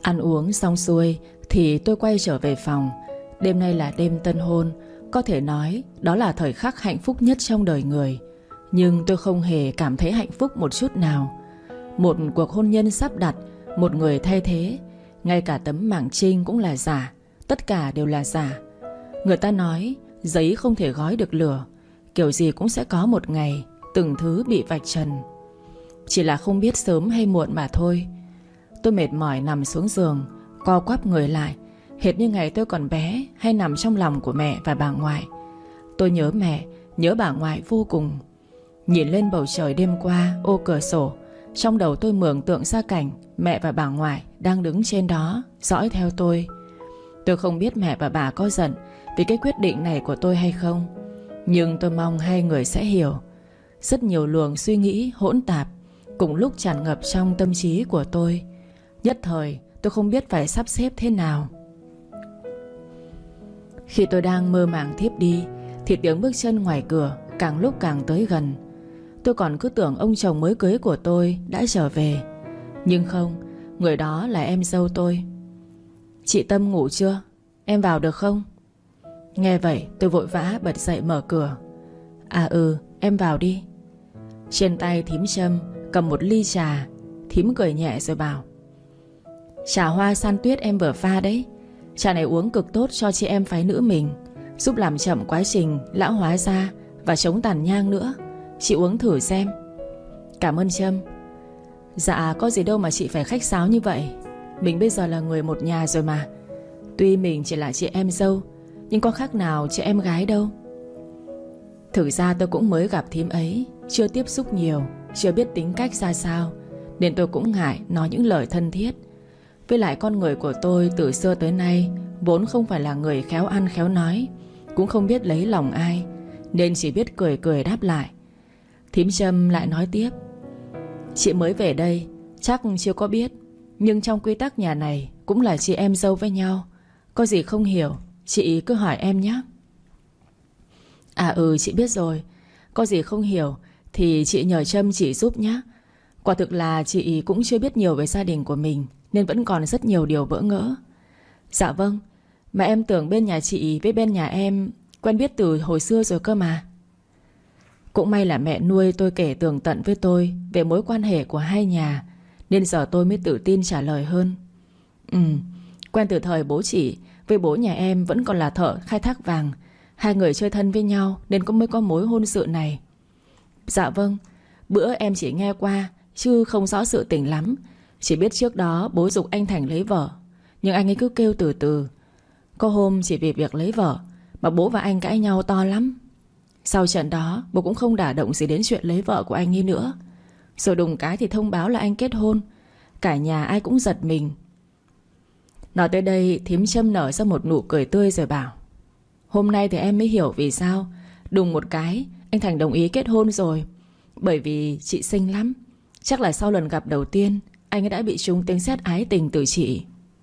Ăn uống xong xuôi thì tôi quay trở về phòng. Đêm nay là đêm tân hôn, có thể nói đó là thời khắc hạnh phúc nhất trong đời người. Nhưng tôi không hề cảm thấy hạnh phúc một chút nào. Một cuộc hôn nhân sắp đặt, một người thay thế. Ngay cả tấm mảng trinh cũng là giả. Tất cả đều là giả. Người ta nói giấy không thể gói được lửa. Kiểu gì cũng sẽ có một ngày từng thứ bị vạch trần. Chỉ là không biết sớm hay muộn mà thôi. Tôi mệt mỏi nằm xuống giường, co quắp người lại, hệt như ngày tôi còn bé hay nằm trong lòng của mẹ và bà ngoại. Tôi nhớ mẹ, nhớ bà ngoại vô cùng. Nhìn lên bầu trời đêm qua ô cửa sổ, trong đầu tôi mường tượng ra cảnh mẹ và bà ngoại đang đứng trên đó dõi theo tôi. Tôi không biết mẹ và bà có giận vì cái quyết định này của tôi hay không, nhưng tôi mong hai người sẽ hiểu. Rất nhiều luồng suy nghĩ hỗn tạp cùng lúc tràn ngập trong tâm trí của tôi. Nhất thời tôi không biết phải sắp xếp thế nào. Khi tôi đang mơ màng thiếp đi thì tiếng bước chân ngoài cửa càng lúc càng tới gần. Tôi còn cứ tưởng ông chồng mới cưới của tôi đã trở về. Nhưng không, người đó là em dâu tôi. Chị Tâm ngủ chưa? Em vào được không? Nghe vậy tôi vội vã bật dậy mở cửa. Em vào đi. Trên tay thím Trâm cầm một ly trà. Thím cười nhẹ rồi bảo: trà hoa san tuyết em vừa pha đấy. Trà này uống cực tốt cho chị em phái nữ mình, giúp làm chậm quá trình lão hóa da và chống tàn nhang nữa. Chị uống thử xem. Cảm ơn Trâm. Dạ có gì đâu mà chị phải khách sáo như vậy. Mình bây giờ là người một nhà rồi mà. Tuy mình chỉ là chị em dâu, nhưng có khác nào chị em gái đâu. Thực ra tôi cũng mới gặp thím ấy, chưa tiếp xúc nhiều, chưa biết tính cách ra sao, nên tôi cũng ngại nói những lời thân thiết. Với lại con người của tôi từ xưa tới nay vốn không phải là người khéo ăn khéo nói, cũng không biết lấy lòng ai, nên chỉ biết cười cười đáp lại. Thím Trâm lại nói tiếp: chị mới về đây chắc chưa có biết, nhưng trong quy tắc nhà này cũng là chị em dâu với nhau. Có gì không hiểu chị cứ hỏi em nhé. Chị biết rồi. Có gì không hiểu thì chị nhờ Trâm chỉ giúp nhé. Quả thực là chị cũng chưa biết nhiều về gia đình của mình, nên vẫn còn rất nhiều điều bỡ ngỡ. Dạ vâng. Mà em tưởng bên nhà chị với bên nhà em quen biết từ hồi xưa rồi cơ mà. Cũng may là mẹ nuôi tôi kể tường tận với tôi về mối quan hệ của hai nhà, nên giờ tôi mới tự tin trả lời hơn. Quen từ thời bố chị với bố nhà em vẫn còn là thợ khai thác vàng. Hai người chơi thân với nhau nên cũng mới có mối hôn sự này. Dạ vâng. Bữa em chỉ nghe qua chứ không rõ sự tình lắm. Chỉ biết trước đó bố giục anh Thành lấy vợ, nhưng anh ấy cứ kêu từ từ. Có hôm chỉ vì việc lấy vợ mà bố và anh cãi nhau to lắm. Sau trận đó bố cũng không đả động gì đến chuyện lấy vợ của anh ấy nữa. Rồi đùng cái thì thông báo là anh kết hôn. Cả nhà ai cũng giật mình. Nói tới đây thím Trâm nở ra một nụ cười tươi rồi bảo: hôm nay thì em mới hiểu vì sao đùng một cái anh Thành đồng ý kết hôn rồi. Bởi vì chị xinh lắm. Chắc là sau lần gặp đầu tiên anh ấy đã bị trúng tiếng sét ái tình từ chị.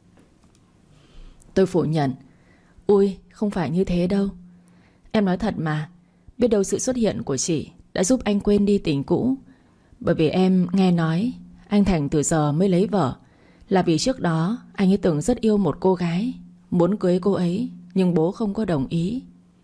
Tôi phủ nhận: ui, không phải như thế đâu. Em nói thật mà. Biết đâu sự xuất hiện của chị đã giúp anh quên đi tình cũ. Bởi vì em nghe nói anh Thành từ giờ mới lấy vợ là vì trước đó anh ấy từng rất yêu một cô gái, muốn cưới cô ấy, nhưng bố không có đồng ý.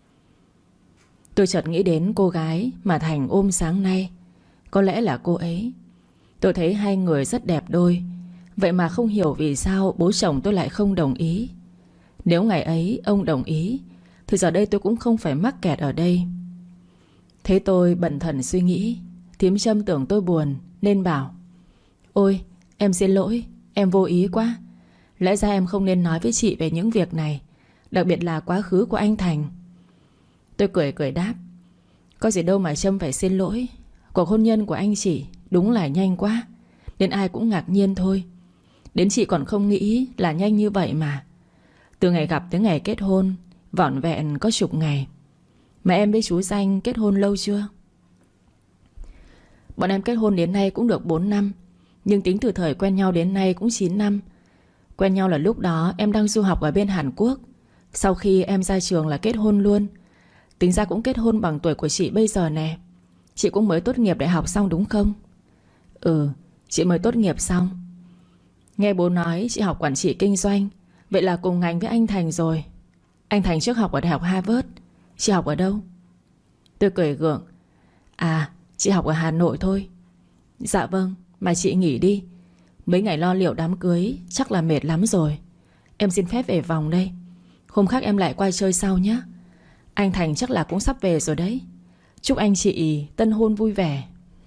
Tôi chợt nghĩ đến cô gái mà Thành ôm sáng nay. Có lẽ là cô ấy. Tôi thấy hai người rất đẹp đôi. Vậy mà không hiểu vì sao bố chồng tôi lại không đồng ý. Nếu ngày ấy ông đồng ý thì giờ đây tôi cũng không phải mắc kẹt ở đây. Thế tôi bần thần suy nghĩ, thím Trâm tưởng tôi buồn nên bảo: ôi, em xin lỗi, em vô ý quá. Lẽ ra em không nên nói với chị về những việc này, đặc biệt là quá khứ của anh Thành. Tôi cười cười đáp: có gì đâu mà Trâm phải xin lỗi. Cuộc hôn nhân của anh chị đúng là nhanh quá, nên ai cũng ngạc nhiên thôi. Đến chị còn không nghĩ là nhanh như vậy mà. Từ ngày gặp tới ngày kết hôn vỏn vẹn có chục ngày. Mà em với chú Danh kết hôn lâu chưa? Bọn em kết hôn đến nay cũng được 4 năm. Nhưng tính từ thời quen nhau đến nay cũng 9 năm. Quen nhau là lúc đó em đang du học ở bên Hàn Quốc. Sau khi em ra trường là kết hôn luôn. Tính ra cũng kết hôn bằng tuổi của chị bây giờ nè. Chị cũng mới tốt nghiệp đại học xong đúng không? Ừ, chị mới tốt nghiệp xong. Nghe bố nói chị học quản trị kinh doanh, vậy là cùng ngành với anh Thành rồi. Anh Thành trước học ở Đại học Harvard. Chị học ở đâu? Tôi cười gượng. À, chị học ở Hà Nội thôi. Dạ vâng, mà chị nghỉ đi. Mấy ngày lo liệu đám cưới chắc là mệt lắm rồi. Em xin phép về vòng đây. Hôm khác em lại qua chơi sau nhé. Anh Thành chắc là cũng sắp về rồi đấy. Chúc anh chị tân hôn vui vẻ.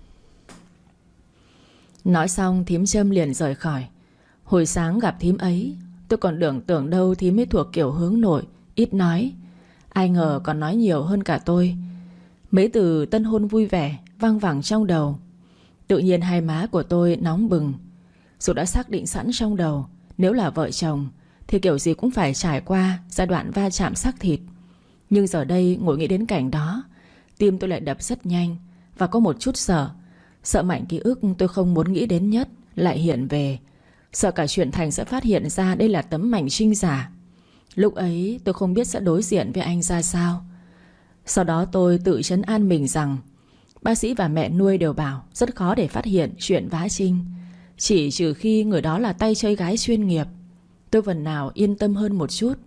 Nói xong thím Trâm liền rời khỏi. Hồi sáng gặp thím ấy, tôi còn tưởng đâu thím ấy thuộc kiểu hướng nội, ít nói. Ai ngờ còn nói nhiều hơn cả tôi. Mấy từ tân hôn vui vẻ văng vẳng trong đầu. Tự nhiên hai má của tôi nóng bừng. Dù đã xác định sẵn trong đầu, nếu là vợ chồng thì kiểu gì cũng phải trải qua giai đoạn va chạm xác thịt. Nhưng giờ đây ngồi nghĩ đến cảnh đó, tim tôi lại đập rất nhanh. Và có một chút sợ. Sợ mảnh ký ức tôi không muốn nghĩ đến nhất lại hiện về. Sợ cả chuyện Thành sẽ phát hiện ra đây là tấm mảnh trinh giả. Lúc ấy tôi không biết sẽ đối diện với anh ra sao. Sau đó tôi tự trấn an mình rằng bác sĩ và mẹ nuôi đều bảo rất khó để phát hiện chuyện vá trinh, chỉ trừ khi người đó là tay chơi gái chuyên nghiệp. Tôi phần nào yên tâm hơn một chút.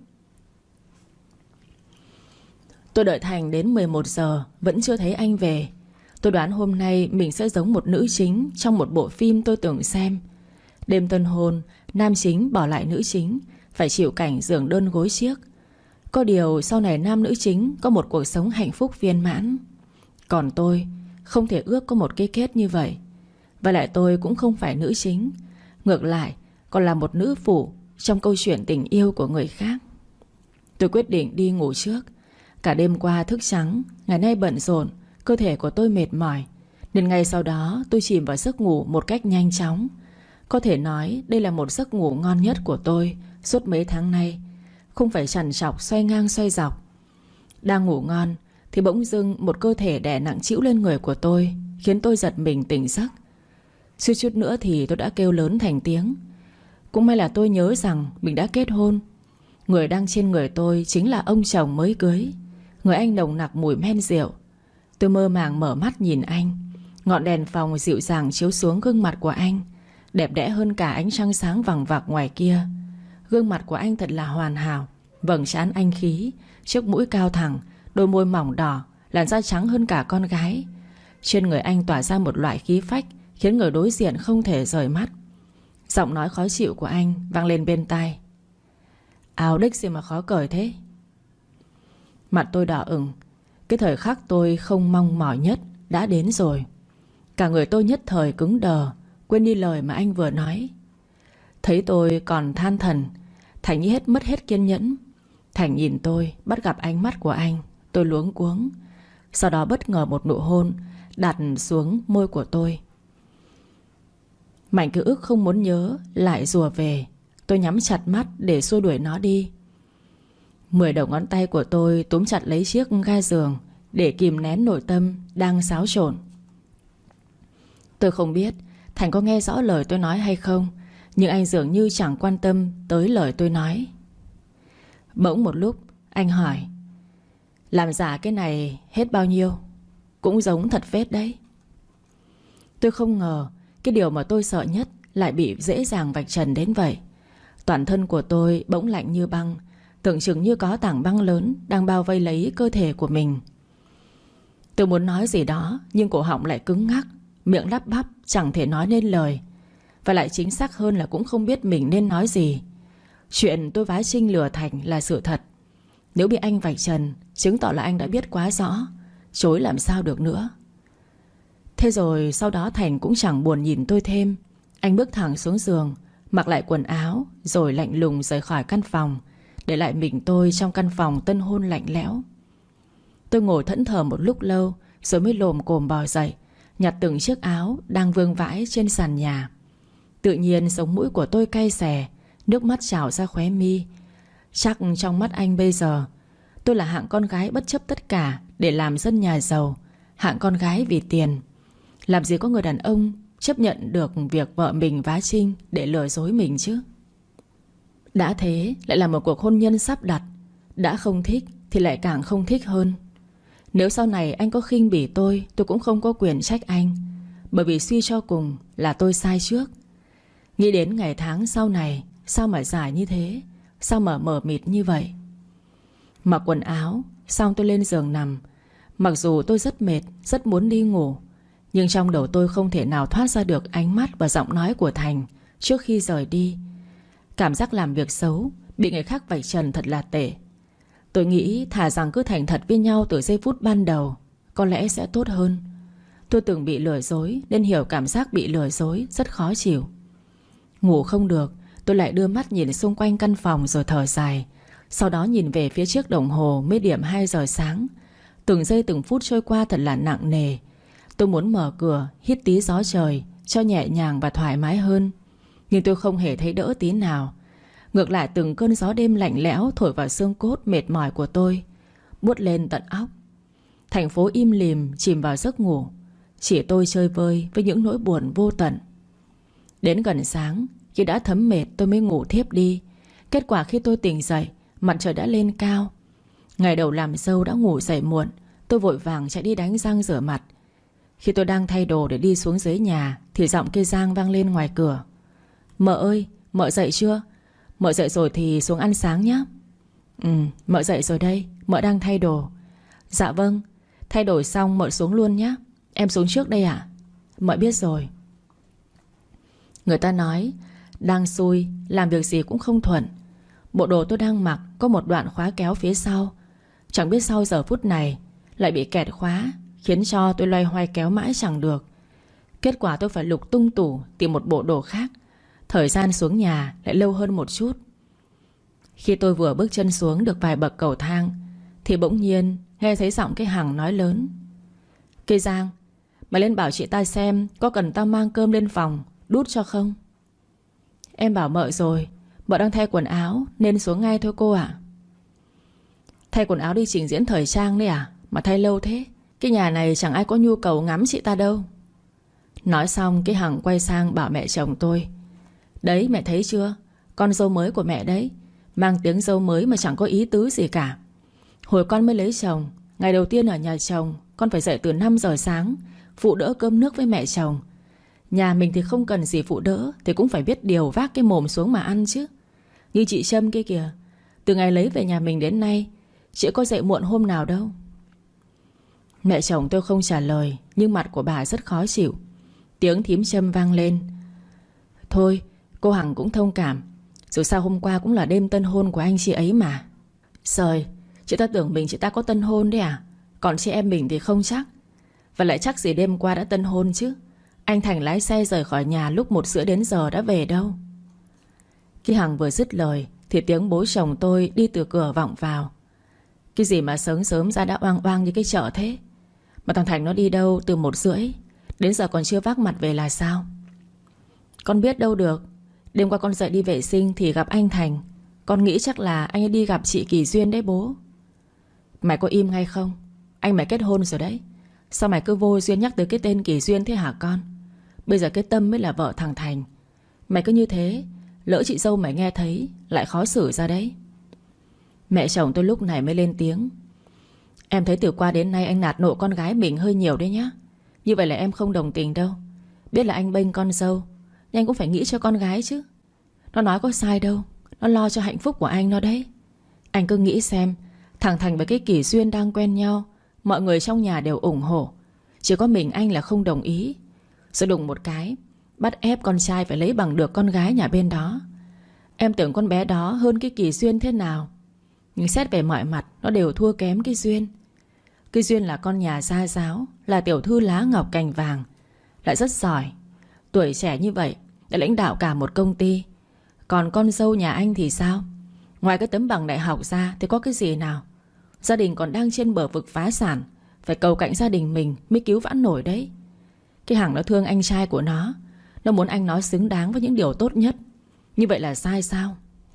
Tôi đợi Thành đến 11 giờ vẫn chưa thấy anh về. Tôi đoán hôm nay mình sẽ giống một nữ chính trong một bộ phim tôi từng xem. Đêm tân hôn, nam chính bỏ lại nữ chính phải chịu cảnh giường đơn gối chiếc. Có điều sau này nam nữ chính có một cuộc sống hạnh phúc viên mãn. Còn tôi không thể ước có một cái kết như vậy. Và lại tôi cũng không phải nữ chính. Ngược lại còn là một nữ phụ trong câu chuyện tình yêu của người khác. Tôi quyết định đi ngủ trước. Cả đêm qua thức trắng, ngày nay bận rộn, cơ thể của tôi mệt mỏi, nên ngay sau đó tôi chìm vào giấc ngủ một cách nhanh chóng. Có thể nói đây là một giấc ngủ ngon nhất của tôi suốt mấy tháng nay. Không phải trằn trọc xoay ngang xoay dọc. Đang ngủ ngon thì bỗng dưng một cơ thể đè nặng trĩu lên người của tôi, khiến tôi giật mình tỉnh giấc. Suýt chút nữa thì tôi đã kêu lớn thành tiếng. Cũng may là tôi nhớ rằng mình đã kết hôn. Người đang trên người tôi chính là ông chồng mới cưới, người anh nồng nặc mùi men rượu. Tôi mơ màng mở mắt nhìn anh. Ngọn đèn phòng dịu dàng chiếu xuống gương mặt của anh, đẹp đẽ hơn cả ánh trăng sáng vằng vặc ngoài kia. Gương mặt của anh thật là hoàn hảo. Vầng trán anh khí, chiếc mũi cao thẳng, đôi môi mỏng đỏ, làn da trắng hơn cả con gái. Trên người anh tỏa ra một loại khí phách khiến người đối diện không thể rời mắt. Giọng nói khó chịu của anh vang lên bên tai. Áo đích gì mà khó cởi thế? Mặt tôi đỏ ửng. Cái thời khắc tôi không mong mỏi nhất đã đến rồi. Cả người tôi nhất thời cứng đờ, quên đi lời mà anh vừa nói. Thấy tôi còn than thần, Thành như mất hết kiên nhẫn. Thành nhìn tôi, bắt gặp ánh mắt của anh. Tôi luống cuống. Sau đó bất ngờ một nụ hôn đặt xuống môi của tôi. Mảnh ký ức không muốn nhớ lại rùa về. Tôi nhắm chặt mắt để xua đuổi nó đi. 10 đầu ngón tay của tôi túm chặt lấy chiếc ga giường để kìm nén nội tâm đang xáo trộn. Tôi không biết Thành có nghe rõ lời tôi nói hay không, nhưng anh dường như chẳng quan tâm tới lời tôi nói. Bỗng một lúc anh hỏi: làm giả cái này hết bao nhiêu? Cũng giống thật phết đấy. Tôi không ngờ cái điều mà tôi sợ nhất lại bị dễ dàng vạch trần đến vậy. Toàn thân của tôi bỗng lạnh như băng, tưởng chừng như có tảng băng lớn đang bao vây lấy cơ thể của mình. Tôi muốn nói gì đó, nhưng cổ họng lại cứng ngắc, miệng lắp bắp chẳng thể nói nên lời. Và lại chính xác hơn là cũng không biết mình nên nói gì. Chuyện tôi vá Trinh lừa Thành là sự thật. Nếu bị anh vạch trần, chứng tỏ là anh đã biết quá rõ, chối làm sao được nữa. Thế rồi sau đó Thành cũng chẳng buồn nhìn tôi thêm. Anh bước thẳng xuống giường, mặc lại quần áo, rồi lạnh lùng rời khỏi căn phòng, để lại mình tôi trong căn phòng tân hôn lạnh lẽo. Tôi ngồi thẫn thờ một lúc lâu, rồi mới lồm cồm bò dậy, nhặt từng chiếc áo đang vương vãi trên sàn nhà. Tự nhiên sống mũi của tôi cay xè, nước mắt trào ra khóe mi. Chắc trong mắt anh bây giờ tôi là hạng con gái bất chấp tất cả để làm dân nhà giàu, hạng con gái vì tiền. Làm gì có người đàn ông chấp nhận được việc vợ mình vá Trinh để lừa dối mình chứ. Đã thế lại là một cuộc hôn nhân sắp đặt. Đã không thích thì lại càng không thích hơn. Nếu sau này anh có khinh bỉ tôi cũng không có quyền trách anh, bởi vì suy cho cùng là tôi sai trước. Nghĩ đến ngày tháng sau này, sao mà dài như thế, sao mà mờ mịt như vậy. Mặc quần áo xong tôi lên giường nằm. Mặc dù tôi rất mệt, rất muốn đi ngủ, nhưng trong đầu tôi không thể nào thoát ra được ánh mắt và giọng nói của Thành trước khi rời đi. Cảm giác làm việc xấu, bị người khác vạch trần thật là tệ. Tôi nghĩ thà rằng cứ thành thật với nhau từ giây phút ban đầu, có lẽ sẽ tốt hơn. Tôi từng bị lừa dối nên hiểu cảm giác bị lừa dối rất khó chịu. Ngủ không được, tôi lại đưa mắt nhìn xung quanh căn phòng rồi thở dài. Sau đó nhìn về phía chiếc đồng hồ mới điểm 2 giờ sáng. Từng giây từng phút trôi qua thật là nặng nề. Tôi muốn mở cửa, hít tí gió trời cho nhẹ nhàng và thoải mái hơn, nhưng tôi không hề thấy đỡ tí nào. Ngược lại từng cơn gió đêm lạnh lẽo thổi vào xương cốt mệt mỏi của tôi, buốt lên tận óc. Thành phố im lìm chìm vào giấc ngủ. Chỉ tôi chơi vơi với những nỗi buồn vô tận. Đến gần sáng, khi đã thấm mệt tôi mới ngủ thiếp đi. Kết quả khi tôi tỉnh dậy, mặt trời đã lên cao. Ngày đầu làm dâu đã ngủ dậy muộn. Tôi vội vàng chạy đi đánh răng rửa mặt. Khi tôi đang thay đồ để đi xuống dưới nhà thì giọng cây Giang vang lên ngoài cửa. Mợ ơi, mợ dậy chưa? Mợ dậy rồi thì xuống ăn sáng nhé. Mợ dậy rồi đây, mợ đang thay đồ. Dạ vâng, thay đổi xong mợ xuống luôn nhé. Em xuống trước đây ạ. Mợ biết rồi. Người ta nói đang xui, làm việc gì cũng không thuận. Bộ đồ tôi đang mặc có một đoạn khóa kéo phía sau. Chẳng biết sau giờ phút này lại bị kẹt khóa, khiến cho tôi loay hoay kéo mãi chẳng được. Kết quả tôi phải lục tung tủ tìm một bộ đồ khác. Thời gian xuống nhà lại lâu hơn một chút. Khi tôi vừa bước chân xuống được vài bậc cầu thang thì bỗng nhiên nghe thấy giọng cái Hằng nói lớn. Cây Giang, mày lên bảo chị ta xem có cần tao mang cơm lên phòng đút cho không? Em bảo mợ rồi, mợ đang thay quần áo nên xuống ngay thôi cô ạ. Thay quần áo đi trình diễn thời trang đấy à? Mà thay lâu thế. Cái nhà này chẳng ai có nhu cầu ngắm chị ta đâu. Nói xong cái Hằng quay sang bảo mẹ chồng tôi. Đấy mẹ thấy chưa, con dâu mới của mẹ đấy, mang tiếng dâu mới mà chẳng có ý tứ gì cả. Hồi con mới lấy chồng, ngày đầu tiên ở nhà chồng, con phải dậy từ 5 giờ sáng phụ đỡ cơm nước với mẹ chồng. Nhà mình thì không cần gì phụ đỡ thì cũng phải biết điều vác cái mồm xuống mà ăn chứ. Như chị Trâm kia kìa, từ ngày lấy về nhà mình đến nay chị có dậy muộn hôm nào đâu. Mẹ chồng tôi không trả lời, nhưng mặt của bà rất khó chịu. Tiếng thím Trâm vang lên. Thôi cô Hằng cũng thông cảm, dù sao hôm qua cũng là đêm tân hôn của anh chị ấy mà. Trời, chị ta tưởng mình chị ta có tân hôn đấy à? Còn chị em mình thì không chắc. Và lại chắc gì đêm qua đã tân hôn chứ. Anh Thành lái xe rời khỏi nhà lúc 1 rưỡi đến giờ đã về đâu. Khi Hằng vừa dứt lời thì tiếng bố chồng tôi đi từ cửa vọng vào. Cái gì mà sớm sớm ra đã oang oang như cái chợ thế? Mà thằng Thành nó đi đâu từ 1 rưỡi đến giờ còn chưa vác mặt về là sao? Con biết đâu được. Đêm qua con dậy đi vệ sinh thì gặp anh Thành. Con nghĩ chắc là anh ấy đi gặp chị Kỳ Duyên đấy bố. Mày có im ngay không? Anh mày kết hôn rồi đấy. Sao mày cứ vô duyên nhắc tới cái tên Kỳ Duyên thế hả con? Bây giờ cái Tâm mới là vợ thằng Thành. Mày cứ như thế, lỡ chị dâu mày nghe thấy lại khó xử ra đấy. Mẹ chồng tôi lúc này mới lên tiếng. Em thấy từ qua đến nay anh nạt nộ con gái mình hơi nhiều đấy nhá. Như vậy là em không đồng tình đâu. Biết là anh bênh con dâu, nhưng anh cũng phải nghĩ cho con gái chứ. Nó nói có sai đâu, nó lo cho hạnh phúc của anh nó đấy. Anh cứ nghĩ xem, thằng Thành với cái Kỳ Duyên đang quen nhau, mọi người trong nhà đều ủng hộ, chỉ có mình anh là không đồng ý. Rồi đùng một cái bắt ép con trai phải lấy bằng được con gái nhà bên đó. Em tưởng con bé đó hơn cái Kỳ Duyên thế nào, nhưng xét về mọi mặt nó đều thua kém cái Duyên. Cái Duyên là con nhà gia giáo, là tiểu thư lá ngọc cành vàng, lại rất giỏi. Tuổi trẻ như vậy đã lãnh đạo cả một công ty. Còn con dâu nhà anh thì sao? Ngoài cái tấm bằng đại học ra thì có cái gì nào? Gia đình còn đang trên bờ vực phá sản, phải cầu cạnh gia đình mình mới cứu vãn nổi đấy. Cái Hằng nó thương anh trai của nó, nó muốn anh nó xứng đáng với những điều tốt nhất. Như vậy là sai sao?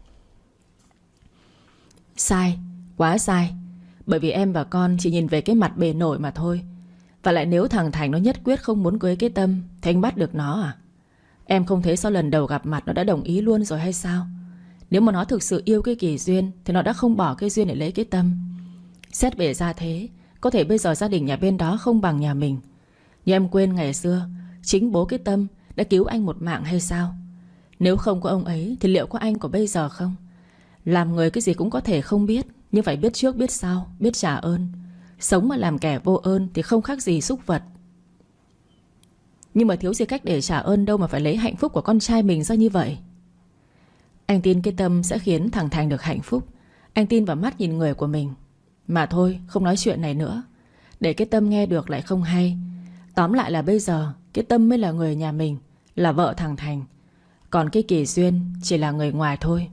Sai, quá sai. Bởi vì em và con chỉ nhìn về cái mặt bề nổi mà thôi. Và lại nếu thằng Thành nó nhất quyết không muốn cưới cái Tâm thì anh bắt được nó à? Em không thấy sau lần đầu gặp mặt nó đã đồng ý luôn rồi hay sao? Nếu mà nó thực sự yêu cái Kỳ Duyên thì nó đã không bỏ cái Duyên để lấy cái Tâm. Xét về ra thế, có thể bây giờ gia đình nhà bên đó không bằng nhà mình. Nhưng em quên ngày xưa chính bố cái Tâm đã cứu anh một mạng hay sao? Nếu không có ông ấy thì liệu có anh của bây giờ không? Làm người cái gì cũng có thể không biết, nhưng phải biết trước biết sau, biết trả ơn. Sống mà làm kẻ vô ơn thì không khác gì súc vật. Nhưng mà thiếu gì cách để trả ơn đâu mà phải lấy hạnh phúc của con trai mình ra như vậy. Anh tin cái Tâm sẽ khiến thằng Thành được hạnh phúc. Anh tin vào mắt nhìn người của mình. Mà thôi, không nói chuyện này nữa, để cái Tâm nghe được lại không hay. Tóm lại là bây giờ cái Tâm mới là người nhà mình, là vợ thằng Thành. Còn cái Kỳ Duyên chỉ là người ngoài thôi.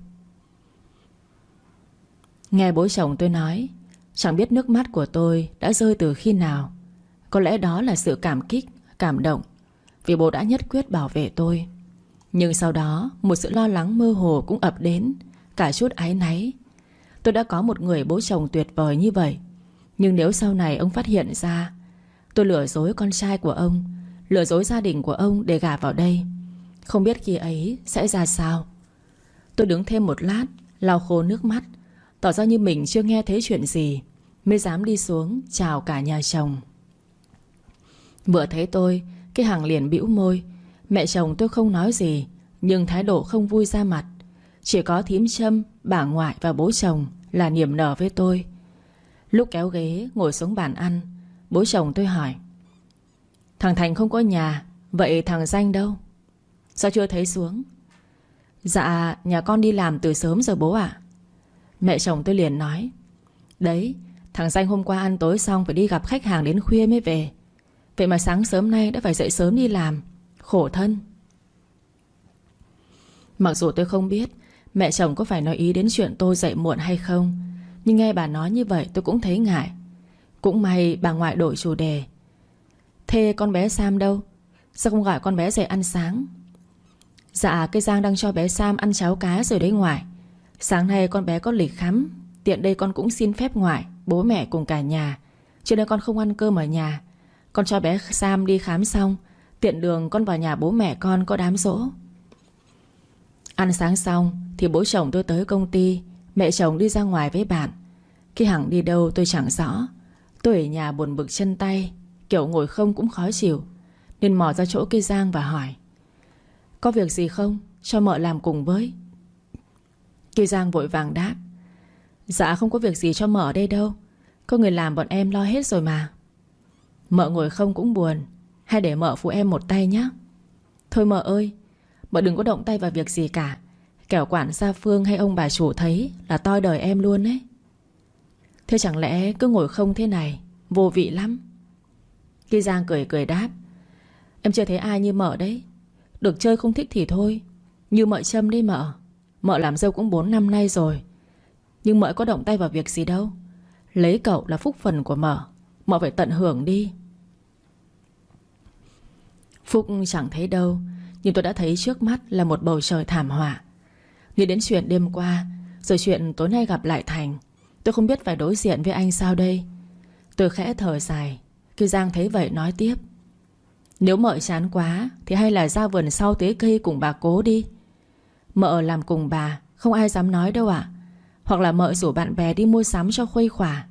Nghe bố chồng tôi nói, chẳng biết nước mắt của tôi đã rơi từ khi nào. Có lẽ đó là sự cảm kích, cảm động, vì bố đã nhất quyết bảo vệ tôi. Nhưng sau đó một sự lo lắng mơ hồ cũng ập đến, cả chút áy náy. Tôi đã có một người bố chồng tuyệt vời như vậy, nhưng nếu sau này ông phát hiện ra tôi lừa dối con trai của ông, lừa dối gia đình của ông để gả vào đây, không biết khi ấy sẽ ra sao. Tôi đứng thêm một lát, lau khô nước mắt, tỏ ra như mình chưa nghe thấy chuyện gì, mới dám đi xuống chào cả nhà chồng. Vừa thấy tôi, cái Hằng liền bĩu môi. Mẹ chồng tôi không nói gì, nhưng thái độ không vui ra mặt. Chỉ có thím Trâm, bà ngoại và bố chồng là niềm nở với tôi. Lúc kéo ghế ngồi xuống bàn ăn, bố chồng tôi hỏi: thằng Thành không có nhà, vậy thằng Danh đâu? Sao chưa thấy xuống? Dạ, nhà con đi làm từ sớm rồi bố ạ. Mẹ chồng tôi liền nói: đấy, thằng Danh hôm qua ăn tối xong phải đi gặp khách hàng đến khuya mới về. Vậy mà sáng sớm nay đã phải dậy sớm đi làm, khổ thân. Mặc dù tôi không biết mẹ chồng có phải nói ý đến chuyện tôi dậy muộn hay không, nhưng nghe bà nói như vậy tôi cũng thấy ngại. Cũng may bà ngoại đổi chủ đề: thế con bé Sam đâu? Sao không gọi con bé dậy ăn sáng? Dạ, cái Giang đang cho bé Sam ăn cháo cá rồi đấy ngoại. Sáng nay con bé có lịch khám, tiện đây con cũng xin phép ngoại, bố mẹ cùng cả nhà, cho nên con không ăn cơm ở nhà. Con cho bé Sam đi khám xong, tiện đường con vào nhà bố mẹ con có đám giỗ. Ăn sáng xong thì bố chồng tôi tới công ty, mẹ chồng đi ra ngoài với bạn. Khi Hằng đi đâu tôi chẳng rõ. Tôi ở nhà buồn bực chân tay, kiểu ngồi không cũng khó chịu, nên mò ra chỗ cây Giang và hỏi: có việc gì không? Cho mợ làm cùng với. Cây Giang vội vàng đáp: dạ không có việc gì cho mợ ở đây đâu, có người làm bọn em lo hết rồi mà. Mợ ngồi không cũng buồn, hay để mợ phụ em một tay nhé. Thôi mợ ơi, mợ đừng có động tay vào việc gì cả, kẻo quản gia Phương hay ông bà chủ thấy là toi đời em luôn ấy. Thế chẳng lẽ cứ ngồi không thế này vô vị lắm? Cây Giang cười cười đáp: em chưa thấy ai như mợ đấy. Được chơi không thích thì thôi, như mợ Trâm đấy mợ. Mợ làm dâu cũng 4 năm nay rồi, nhưng mợ có động tay vào việc gì đâu. Lấy cậu là phúc phần của mợ, mợ phải tận hưởng đi. Phúc chẳng thấy đâu, nhưng tôi đã thấy trước mắt là một bầu trời thảm họa. Nghĩ đến chuyện đêm qua, rồi chuyện tối nay gặp lại Thành, tôi không biết phải đối diện với anh sao đây. Tôi khẽ thở dài. Khi Giang thấy vậy nói tiếp: nếu mợ chán quá thì hay là ra vườn sau tưới cây cùng bà Cố đi. Mợ làm cùng bà không ai dám nói đâu ạ. Hoặc là mợ rủ bạn bè đi mua sắm cho khuây khỏa.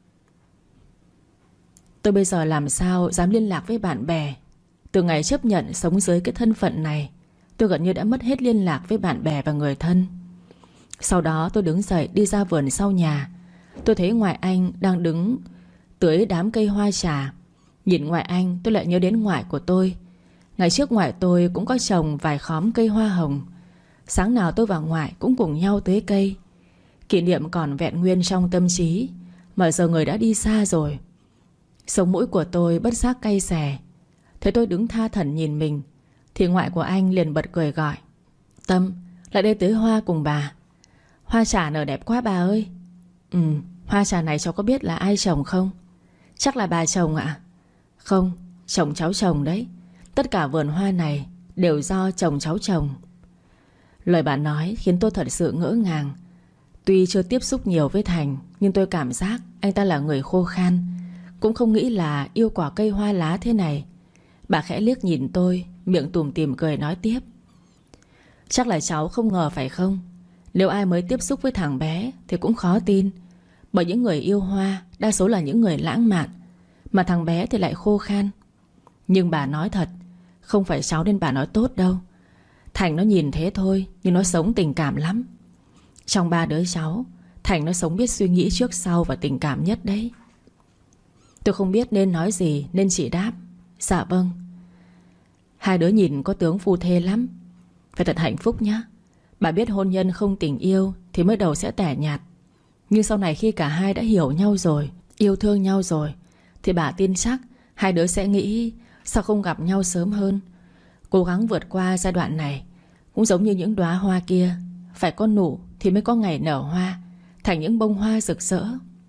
Tôi bây giờ làm sao dám liên lạc với bạn bè. Từ ngày chấp nhận sống dưới cái thân phận này, tôi gần như đã mất hết liên lạc với bạn bè và người thân. Sau đó tôi đứng dậy đi ra vườn sau nhà. Tôi thấy ngoại anh đang đứng tưới đám cây hoa trà. Nhìn ngoại anh tôi lại nhớ đến ngoại của tôi. Ngày trước ngoại tôi cũng có trồng vài khóm cây hoa hồng. Sáng nào tôi và ngoại cũng cùng nhau tưới cây. Kỷ niệm còn vẹn nguyên trong tâm trí, mà giờ người đã đi xa rồi. Sống mũi của tôi bất giác cay xè. Thấy tôi đứng tha thẩn nhìn mình, thì ngoại của anh liền bật cười gọi: Tâm, lại đây tưới hoa cùng bà. Hoa trà nở đẹp quá bà ơi. Hoa trà này cháu có biết là ai trồng không? Chắc là bà trồng ạ. Không, chồng cháu trồng đấy. Tất cả vườn hoa này đều do chồng cháu trồng. Lời bà nói khiến tôi thật sự ngỡ ngàng. Tuy chưa tiếp xúc nhiều với Thành, nhưng tôi cảm giác anh ta là người khô khan, cũng không nghĩ là yêu quả cây hoa lá thế này. Bà khẽ liếc nhìn tôi, miệng tủm tỉm cười nói tiếp: Chắc là cháu không ngờ phải không? Nếu ai mới tiếp xúc với thằng bé thì cũng khó tin, bởi những người yêu hoa đa số là những người lãng mạn, mà thằng bé thì lại khô khan. Nhưng bà nói thật, không phải cháu nên bà nói tốt đâu. Thành nó nhìn thế thôi, nhưng nó sống tình cảm lắm. Trong 3 đứa cháu, Thành nó sống biết suy nghĩ trước sau và tình cảm nhất đấy. Tôi không biết nên nói gì nên chỉ đáp: dạ vâng. Hai đứa nhìn có tướng phu thê lắm. Phải thật hạnh phúc nhá. Bà biết hôn nhân không tình yêu thì mới đầu sẽ tẻ nhạt, nhưng sau này khi cả hai đã hiểu nhau rồi, yêu thương nhau rồi, thì bà tin chắc hai đứa sẽ nghĩ sao không gặp nhau sớm hơn. Cố gắng vượt qua giai đoạn này. Cũng giống như những đóa hoa kia, phải có nụ thì mới có ngày nở hoa, thành những bông hoa rực rỡ.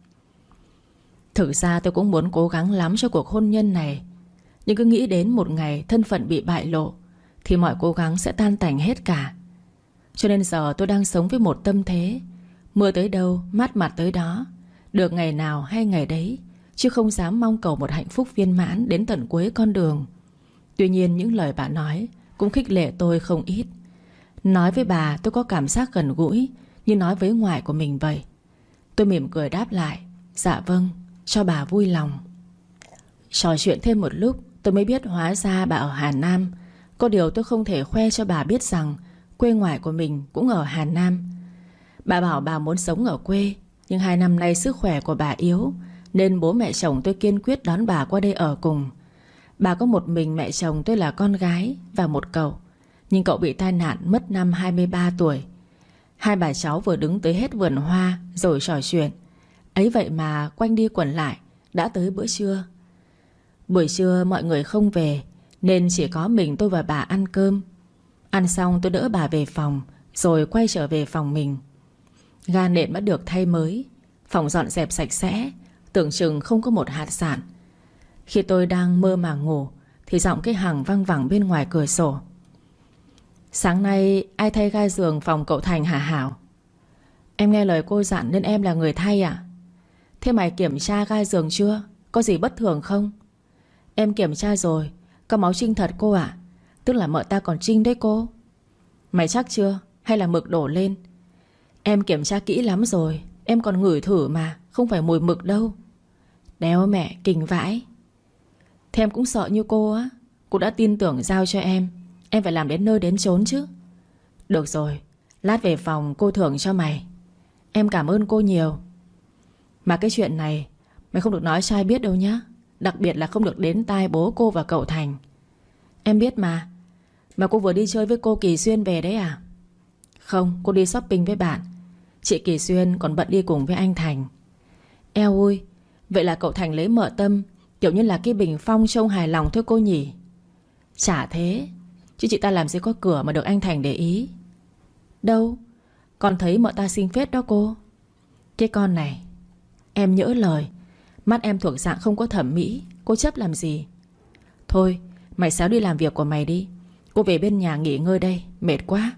Thực ra tôi cũng muốn cố gắng lắm cho cuộc hôn nhân này, nhưng cứ nghĩ đến một ngày thân phận bị bại lộ thì mọi cố gắng sẽ tan tành hết cả. Cho nên giờ tôi đang sống với một tâm thế: mưa tới đâu mát mặt tới đó, được ngày nào hay ngày đấy, chứ không dám mong cầu một hạnh phúc viên mãn đến tận cuối con đường. Tuy nhiên những lời bà nói cũng khích lệ tôi không ít. Nói với bà tôi có cảm giác gần gũi, như nói với ngoại của mình vậy. Tôi mỉm cười đáp lại: dạ vâng, cho bà vui lòng. Trò chuyện thêm một lúc, tôi mới biết hóa ra bà ở Hà Nam. Có điều tôi không thể khoe cho bà biết rằng quê ngoại của mình cũng ở Hà Nam. Bà bảo bà muốn sống ở quê, nhưng 2 năm nay sức khỏe của bà yếu, nên bố mẹ chồng tôi kiên quyết đón bà qua đây ở cùng. Bà có một mình mẹ chồng tôi là con gái và một cậu, nhưng cậu bị tai nạn mất năm 23 tuổi. Hai bà cháu vừa đứng tới hết vườn hoa rồi trò chuyện. Ấy vậy mà quanh đi quẩn lại đã tới bữa trưa. Buổi trưa mọi người không về, nên chỉ có mình tôi và bà ăn cơm. Ăn xong tôi đỡ bà về phòng, rồi quay trở về phòng mình. Ga nệm đã được thay mới, phòng dọn dẹp sạch sẽ, tưởng chừng không có một hạt sạn. Khi tôi đang mơ màng ngủ thì giọng cái Hằng văng vẳng bên ngoài cửa sổ: sáng nay ai thay ga giường phòng cậu Thành hả Hảo? Em nghe lời cô dặn nên em là người thay à? Thế mày kiểm tra ga giường chưa? Có gì bất thường không? Em kiểm tra rồi, có máu trinh thật cô ạ. Tức là mợ ta còn trinh đấy cô. Mày chắc chưa? Hay là mực đổ lên? Em kiểm tra kỹ lắm rồi, em còn ngửi thử mà, không phải mùi mực đâu. Đéo mẹ, kinh vãi. Thế em cũng sợ như cô á. Cô đã tin tưởng giao cho em phải làm đến nơi đến chốn chứ. Được rồi, lát về phòng cô thưởng cho mày. Em cảm ơn cô nhiều. Mà cái chuyện này mày không được nói cho ai biết đâu nhá. Đặc biệt là không được đến tai bố cô và cậu Thành. Em biết mà. Mà cô vừa đi chơi với cô Kỳ Xuyên về đấy à? Không, cô đi shopping với bạn. Chị Kỳ Xuyên còn bận đi cùng với anh Thành. Eo ơi, vậy là cậu Thành lấy mợ Tâm kiểu như là cái bình phong trông hài lòng thôi cô nhỉ? Chả thế, chứ chị ta làm gì có cửa mà được anh Thành để ý. Đâu, con thấy mợ ta xinh phết đó cô. Cái con này, em nhỡ lời. Mắt em thuộc dạng không có thẩm mỹ, cô chấp làm gì. Thôi, mày xéo đi làm việc của mày đi. Cô về bên nhà nghỉ ngơi đây, mệt quá.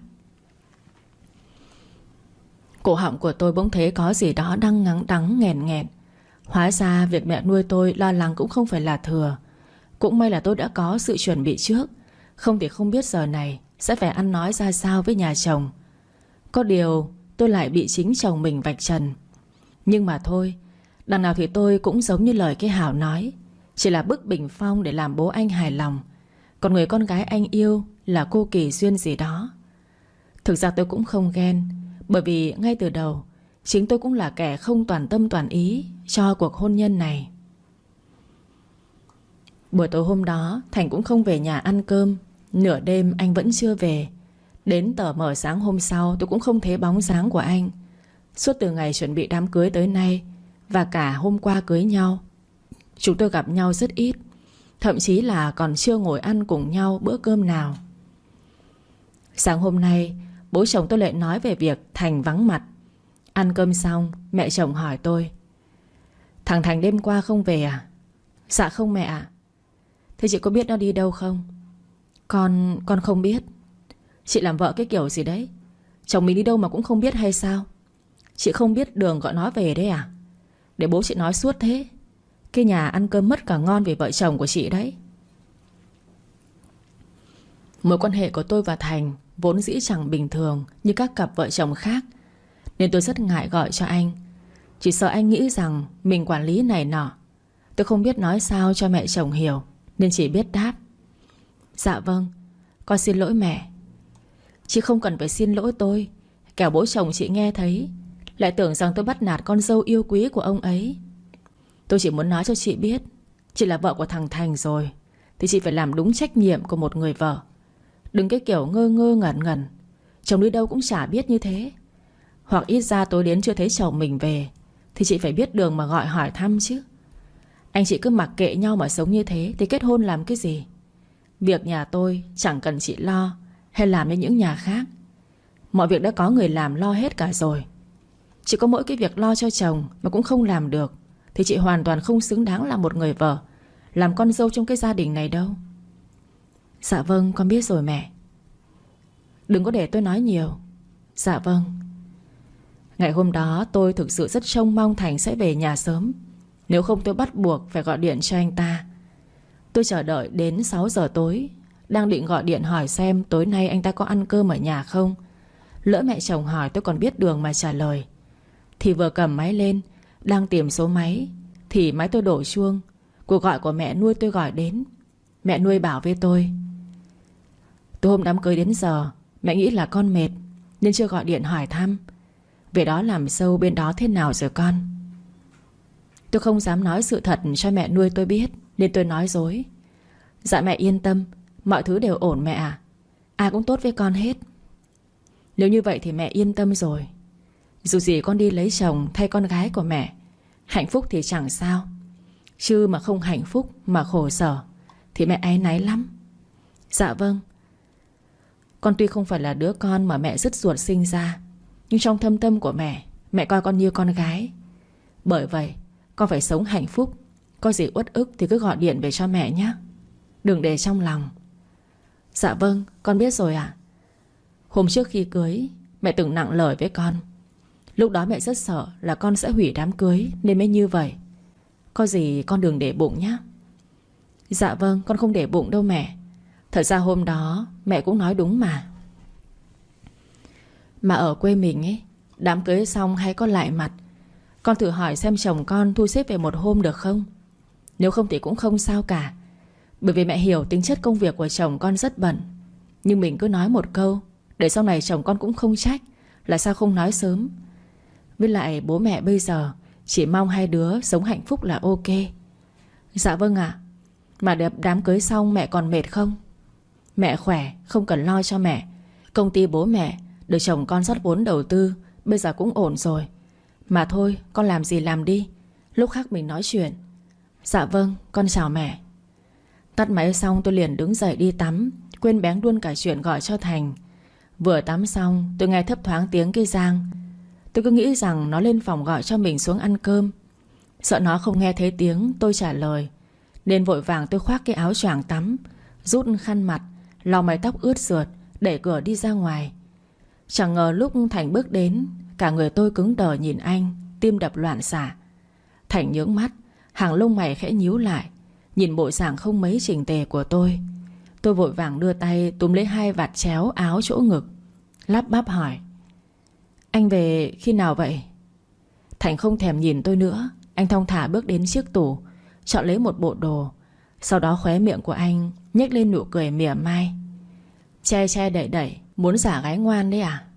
Cổ họng của tôi bỗng thấy có gì đó đang ngắn đắng nghẹn nghẹn. Hóa ra việc mẹ nuôi tôi lo lắng cũng không phải là thừa. Cũng may là tôi đã có sự chuẩn bị trước. Không thì không biết giờ này sẽ phải ăn nói ra sao với nhà chồng. Có điều tôi lại bị chính chồng mình vạch trần. Nhưng mà thôi, đằng nào thì tôi cũng giống như lời cái Hảo nói, chỉ là bức bình phong để làm bố anh hài lòng. Còn người con gái anh yêu là cô Kỳ Duyên gì đó. Thực ra tôi cũng không ghen, bởi vì ngay từ đầu chính tôi cũng là kẻ không toàn tâm toàn ý cho cuộc hôn nhân này. Buổi tối hôm đó Thành cũng không về nhà ăn cơm. Nửa đêm anh vẫn chưa về. Đến tờ mờ sáng hôm sau tôi cũng không thấy bóng dáng của anh. Suốt từ ngày chuẩn bị đám cưới tới nay, và cả hôm qua cưới nhau, chúng tôi gặp nhau rất ít. Thậm chí là còn chưa ngồi ăn cùng nhau bữa cơm nào. Sáng hôm nay bố chồng tôi lại nói về việc Thành vắng mặt. Ăn cơm xong mẹ chồng hỏi tôi: thằng Thành đêm qua không về à? Dạ không mẹ ạ. Thế chị có biết nó đi đâu không? Con không biết. Chị làm vợ cái kiểu gì đấy? Chồng mình đi đâu mà cũng không biết hay sao? Chị không biết đường gọi nó về đấy à? Để bố chị nói suốt thế. Cái nhà ăn cơm mất cả ngon vì vợ chồng của chị đấy. Mối quan hệ của tôi và Thành vốn dĩ chẳng bình thường như các cặp vợ chồng khác, nên tôi rất ngại gọi cho anh. Chỉ sợ anh nghĩ rằng mình quản lý này nọ. Tôi không biết nói sao cho mẹ chồng hiểu, nên chỉ biết đáp: dạ vâng, con xin lỗi mẹ. Chị không cần phải xin lỗi tôi, kẻo bố chồng chị nghe thấy lại tưởng rằng tôi bắt nạt con dâu yêu quý của ông ấy. Tôi chỉ muốn nói cho chị biết, chị là vợ của thằng Thành rồi thì chị phải làm đúng trách nhiệm của một người vợ. Đừng cái kiểu ngơ ngơ ngẩn ngẩn, chồng đi đâu cũng chả biết như thế. Hoặc ít ra tối đến chưa thấy chồng mình về thì chị phải biết đường mà gọi hỏi thăm chứ. Anh chị cứ mặc kệ nhau mà sống như thế thì kết hôn làm cái gì? Việc nhà tôi chẳng cần chị lo hay làm như những nhà khác. Mọi việc đã có người làm lo hết cả rồi. Chỉ có mỗi cái việc lo cho chồng mà cũng không làm được thì chị hoàn toàn không xứng đáng là một người vợ, làm con dâu trong cái gia đình này đâu. Dạ vâng, con biết rồi mẹ. Đừng có để tôi nói nhiều. Dạ vâng. Ngày hôm đó tôi thực sự rất trông mong Thành sẽ về nhà sớm. Nếu không tôi bắt buộc phải gọi điện cho anh ta. Tôi chờ đợi đến 6 giờ tối, đang định gọi điện hỏi xem tối nay anh ta có ăn cơm ở nhà không. Lỡ mẹ chồng hỏi tôi còn biết đường mà trả lời. Thì vừa cầm máy lên, đang tìm số máy, thì máy tôi đổ chuông. Cuộc gọi của mẹ nuôi tôi gọi đến. Mẹ nuôi bảo với tôi: từ hôm đám cưới đến giờ mẹ nghĩ là con mệt nên chưa gọi điện hỏi thăm. Về đó làm sâu bên đó thế nào rồi con? Tôi không dám nói sự thật cho mẹ nuôi tôi biết nên tôi nói dối. Dạ mẹ yên tâm, mọi thứ đều ổn mẹ à. Ai cũng tốt với con hết. Nếu như vậy thì mẹ yên tâm rồi. Dù gì con đi lấy chồng thay con gái của mẹ, hạnh phúc thì chẳng sao, chứ mà không hạnh phúc mà khổ sở thì mẹ áy náy lắm. Dạ vâng. Con tuy không phải là đứa con mà mẹ dứt ruột sinh ra, nhưng trong thâm tâm của mẹ coi con như con gái. Bởi vậy con phải sống hạnh phúc. Có gì uất ức thì cứ gọi điện về cho mẹ nhé, đừng để trong lòng. Dạ vâng, con biết rồi ạ. Hôm trước khi cưới, mẹ từng nặng lời với con. Lúc đó mẹ rất sợ là con sẽ hủy đám cưới nên mới như vậy. Có gì con đừng để bụng nhé. Dạ vâng, con không để bụng đâu mẹ. Thật ra hôm đó mẹ cũng nói đúng mà. Mà ở quê mình ấy, đám cưới xong hay có lại mặt, con thử hỏi xem chồng con thu xếp về một hôm được không? Nếu không thì cũng không sao cả. Bởi vì mẹ hiểu tính chất công việc của chồng con rất bận. Nhưng mình cứ nói một câu để sau này chồng con cũng không trách là sao không nói sớm. Với lại bố mẹ bây giờ chỉ mong hai đứa sống hạnh phúc là ok. Dạ vâng ạ. Mà đám cưới xong mẹ còn mệt không? Mẹ khỏe, không cần lo cho mẹ. Công ty bố mẹ được chồng con rót vốn đầu tư, bây giờ cũng ổn rồi. Mà thôi, con làm gì làm đi, lúc khác mình nói chuyện. Dạ vâng, con chào mẹ. Tắt máy xong tôi liền đứng dậy đi tắm, quên béng luôn cả chuyện gọi cho Thành. Vừa tắm xong tôi nghe thấp thoáng tiếng cây Giang. Tôi cứ nghĩ rằng nó lên phòng gọi cho mình xuống ăn cơm. Sợ nó không nghe thấy tiếng tôi trả lời, nên vội vàng tôi khoác cái áo choàng tắm, rút khăn mặt, lau mái tóc ướt sượt, đẩy cửa đi ra ngoài. Chẳng ngờ lúc Thành bước đến, cả người tôi cứng đờ nhìn anh, tim đập loạn xạ. Thành nhướng mắt, hàng lông mày khẽ nhíu lại, nhìn bộ dạng không mấy chỉnh tề của tôi. Tôi vội vàng đưa tay túm lấy hai vạt chéo áo chỗ ngực, lắp bắp hỏi: anh về khi nào vậy? Thành không thèm nhìn tôi nữa. Anh thong thả bước đến chiếc tủ, chọn lấy một bộ đồ. Sau đó khóe miệng của anh nhếch lên nụ cười mỉa mai. Che che đậy đậy, muốn giả gái ngoan đấy à?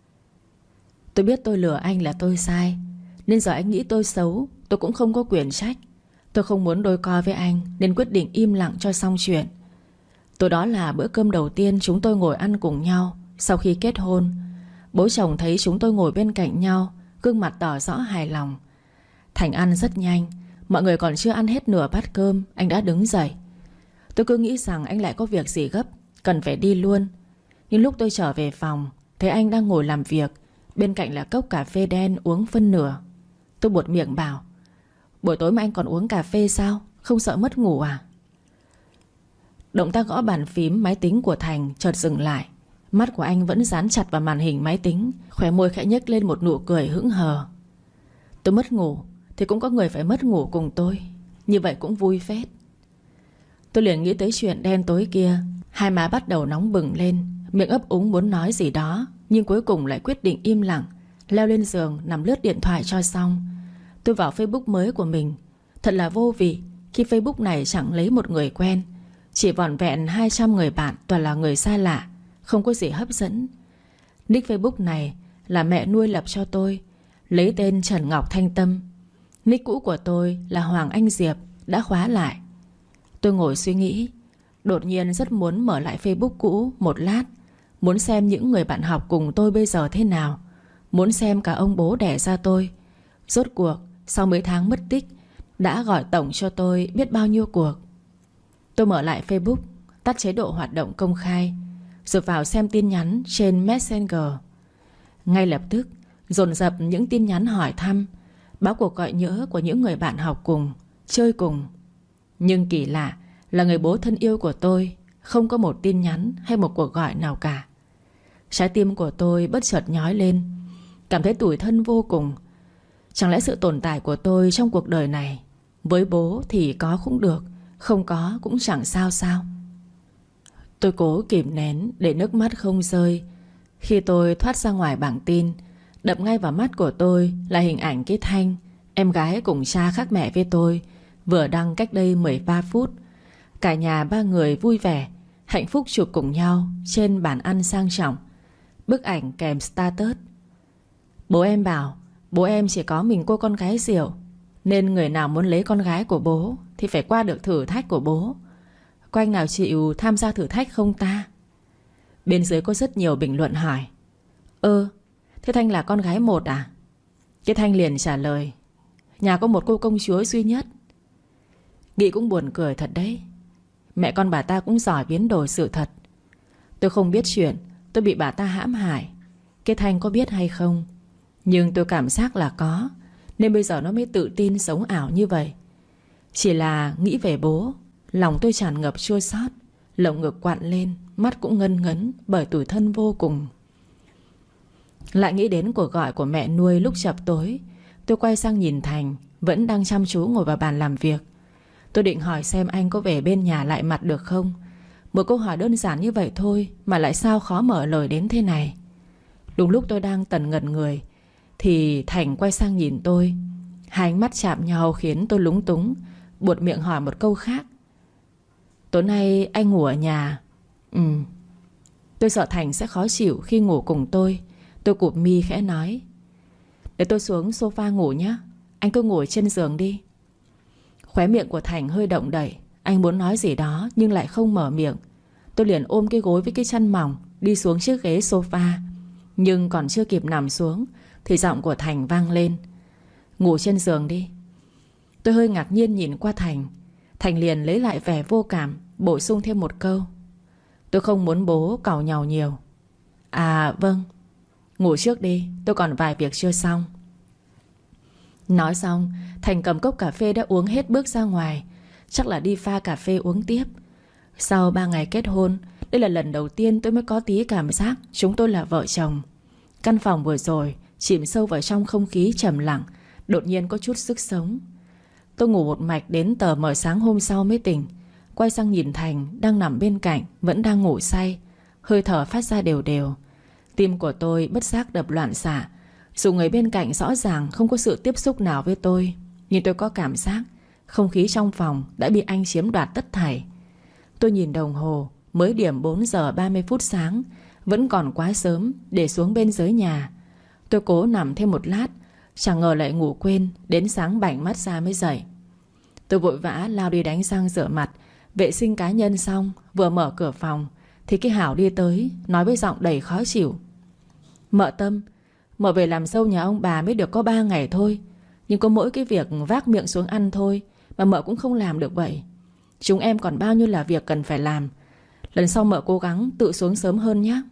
Tôi biết tôi lừa anh là tôi sai, nên giờ anh nghĩ tôi xấu tôi cũng không có quyền trách. Tôi không muốn đôi co với anh nên quyết định im lặng cho xong chuyện. Tối đó là bữa cơm đầu tiên chúng tôi ngồi ăn cùng nhau sau khi kết hôn. Bố chồng thấy chúng tôi ngồi bên cạnh nhau, gương mặt tỏ rõ hài lòng. Thành ăn rất nhanh, mọi người còn chưa ăn hết nửa bát cơm anh đã đứng dậy. Tôi cứ nghĩ rằng anh lại có việc gì gấp, cần phải đi luôn. Nhưng lúc tôi trở về phòng, thấy anh đang ngồi làm việc, bên cạnh là cốc cà phê đen uống phân nửa. Tôi buột miệng bảo: buổi tối mà anh còn uống cà phê sao? Không sợ mất ngủ à? Động tác gõ bàn phím máy tính của Thành chợt dừng lại. Mắt của anh vẫn dán chặt vào màn hình máy tính, khóe môi khẽ nhếch lên một nụ cười hững hờ. Tôi mất ngủ thì cũng có người phải mất ngủ cùng tôi, như vậy cũng vui phết. Tôi liền nghĩ tới chuyện đen tối kia. Hai má bắt đầu nóng bừng lên, miệng ấp úng muốn nói gì đó, nhưng cuối cùng lại quyết định im lặng, leo lên giường nằm lướt điện thoại cho xong. Tôi vào Facebook mới của mình. Thật là vô vị khi Facebook này chẳng lấy một người quen, chỉ vỏn vẹn 200 người bạn toàn là người xa lạ, không có gì hấp dẫn. Nick Facebook này là mẹ nuôi lập cho tôi, lấy tên Trần Ngọc Thanh Tâm. Nick cũ của tôi là Hoàng Anh Diệp, đã khóa lại. Tôi ngồi suy nghĩ, đột nhiên rất muốn mở lại Facebook cũ một lát. Muốn xem những người bạn học cùng tôi bây giờ thế nào. Muốn xem cả ông bố đẻ ra tôi rốt cuộc sau mấy tháng mất tích đã gọi tổng cho tôi biết bao nhiêu cuộc. Tôi mở lại Facebook, tắt chế độ hoạt động công khai, rồi vào xem tin nhắn trên Messenger. Ngay lập tức dồn dập những tin nhắn hỏi thăm, báo cuộc gọi nhỡ của những người bạn học cùng, chơi cùng. Nhưng kỳ lạ là người bố thân yêu của tôi không có một tin nhắn hay một cuộc gọi nào cả. Trái tim của tôi bất chợt nhói lên, cảm thấy tủi thân vô cùng. Chẳng lẽ sự tồn tại của tôi trong cuộc đời này với bố thì có cũng được, không có cũng chẳng sao sao. Tôi cố kìm nén để nước mắt không rơi. Khi tôi thoát ra ngoài bảng tin, đập ngay vào mắt của tôi là hình ảnh cái Thanh, em gái cùng cha khác mẹ với tôi, vừa đăng cách đây 13 phút. Cả nhà ba người vui vẻ, hạnh phúc chụp cùng nhau trên bàn ăn sang trọng. Bức ảnh kèm status: bố em bảo bố em chỉ có mình cô con gái Diệu, nên người nào muốn lấy con gái của bố thì phải qua được thử thách của bố. Có anh nào chịu tham gia thử thách không ta? Bên dưới có rất nhiều bình luận hỏi: thế Thanh là con gái một à? Cái Thanh liền trả lời: nhà có một cô công chúa duy nhất. Nghĩ cũng buồn cười thật đấy. Mẹ con bà ta cũng giỏi biến đổi sự thật. Tôi không biết chuyện tôi bị bà ta hãm hại. Cái Thanh có biết hay không, nhưng tôi cảm giác là có, nên bây giờ nó mới tự tin sống ảo như vậy. Chỉ là nghĩ về bố, lòng tôi tràn ngập chua xót, lồng ngực quặn lên, mắt cũng ngân ngấn bởi tủi thân vô cùng. Lại nghĩ đến cuộc gọi của mẹ nuôi lúc chập tối. Tôi quay sang nhìn Thành vẫn đang chăm chú ngồi vào bàn làm việc. Tôi định hỏi xem anh có về bên nhà lại mặt được không. Một câu hỏi đơn giản như vậy thôi mà lại sao khó mở lời đến thế này. Đúng lúc tôi đang tần ngần người thì Thành quay sang nhìn tôi. Hai ánh mắt chạm nhau khiến tôi lúng túng, buột miệng hỏi một câu khác: tối nay anh ngủ ở nhà? Tôi sợ Thành sẽ khó chịu khi ngủ cùng tôi. Tôi cụp mi khẽ nói: để tôi xuống sofa ngủ nhé, anh cứ ngồi trên giường đi. Khóe miệng của Thành hơi động đậy. Anh muốn nói gì đó nhưng lại không mở miệng. Tôi liền ôm cái gối với cái chăn mỏng đi xuống chiếc ghế sofa. Nhưng còn chưa kịp nằm xuống thì giọng của Thành vang lên: ngủ trên giường đi. Tôi hơi ngạc nhiên nhìn qua Thành. Thành liền lấy lại vẻ vô cảm, bổ sung thêm một câu: tôi không muốn bố càu nhàu nhiều. À vâng, ngủ trước đi, tôi còn vài việc chưa xong. Nói xong Thành cầm cốc cà phê đã uống hết bước ra ngoài. Chắc là đi pha cà phê uống tiếp. Sau 3 ngày kết hôn, đây là lần đầu tiên tôi mới có tí cảm giác chúng tôi là vợ chồng. Căn phòng vừa rồi chìm sâu vào trong không khí trầm lặng, đột nhiên có chút sức sống. Tôi ngủ một mạch đến tờ mờ sáng hôm sau mới tỉnh. Quay sang nhìn Thành đang nằm bên cạnh, vẫn đang ngủ say, hơi thở phát ra đều đều. Tim của tôi bất giác đập loạn xạ. Dù người bên cạnh rõ ràng không có sự tiếp xúc nào với tôi, nhưng tôi có cảm giác không khí trong phòng đã bị anh chiếm đoạt tất thảy. Tôi nhìn đồng hồ, mới điểm 4 giờ 30 phút sáng, vẫn còn quá sớm để xuống bên dưới nhà. Tôi cố nằm thêm một lát, chẳng ngờ lại ngủ quên, đến sáng bảnh mắt ra mới dậy. Tôi vội vã lao đi đánh răng rửa mặt, vệ sinh cá nhân xong, vừa mở cửa phòng thì cái Hảo đi tới, nói với giọng đầy khó chịu: mợ Tâm, mợ về làm dâu nhà ông bà mới được có 3 ngày thôi, nhưng có mỗi cái việc vác miệng xuống ăn thôi mà mợ cũng không làm được vậy. Chúng em còn bao nhiêu là việc cần phải làm. Lần sau mợ cố gắng tự xuống sớm hơn nhé.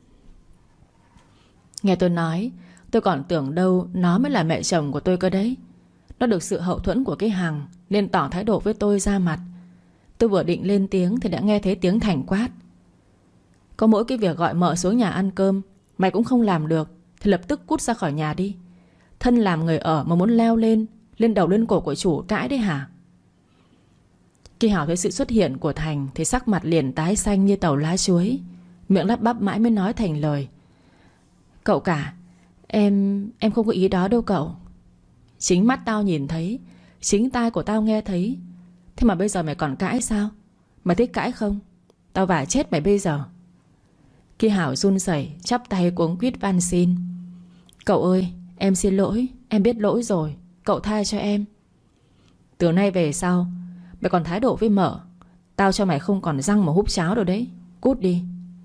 Nghe tôi nói, tôi còn tưởng đâu nó mới là mẹ chồng của tôi cơ đấy. Nó được sự hậu thuẫn của cái Hằng nên tỏ thái độ với tôi ra mặt. Tôi vừa định lên tiếng thì đã nghe thấy tiếng Thành quát: có mỗi cái việc gọi mợ xuống nhà ăn cơm mày cũng không làm được thì lập tức cút ra khỏi nhà đi. Thân làm người ở mà muốn leo lên đầu lên cổ của chủ cãi đấy hả? Khi Hảo thấy sự xuất hiện của Thành thì sắc mặt liền tái xanh như tàu lá chuối, miệng lắp bắp mãi mới nói thành lời: cậu cả, em không có ý đó đâu cậu. Chính mắt tao nhìn thấy, chính tai của tao nghe thấy. Thế mà bây giờ mày còn cãi sao? Mày thích cãi không? Tao vả chết mày bây giờ. Ki Hảo run rẩy chắp tay cuống quýt van xin: Cậu ơi, em xin lỗi, em biết lỗi rồi, cậu tha cho em. Từ nay về sau mày còn thái độ với mợ, tao cho mày không còn răng mà húp cháo đâu đấy. Cút đi.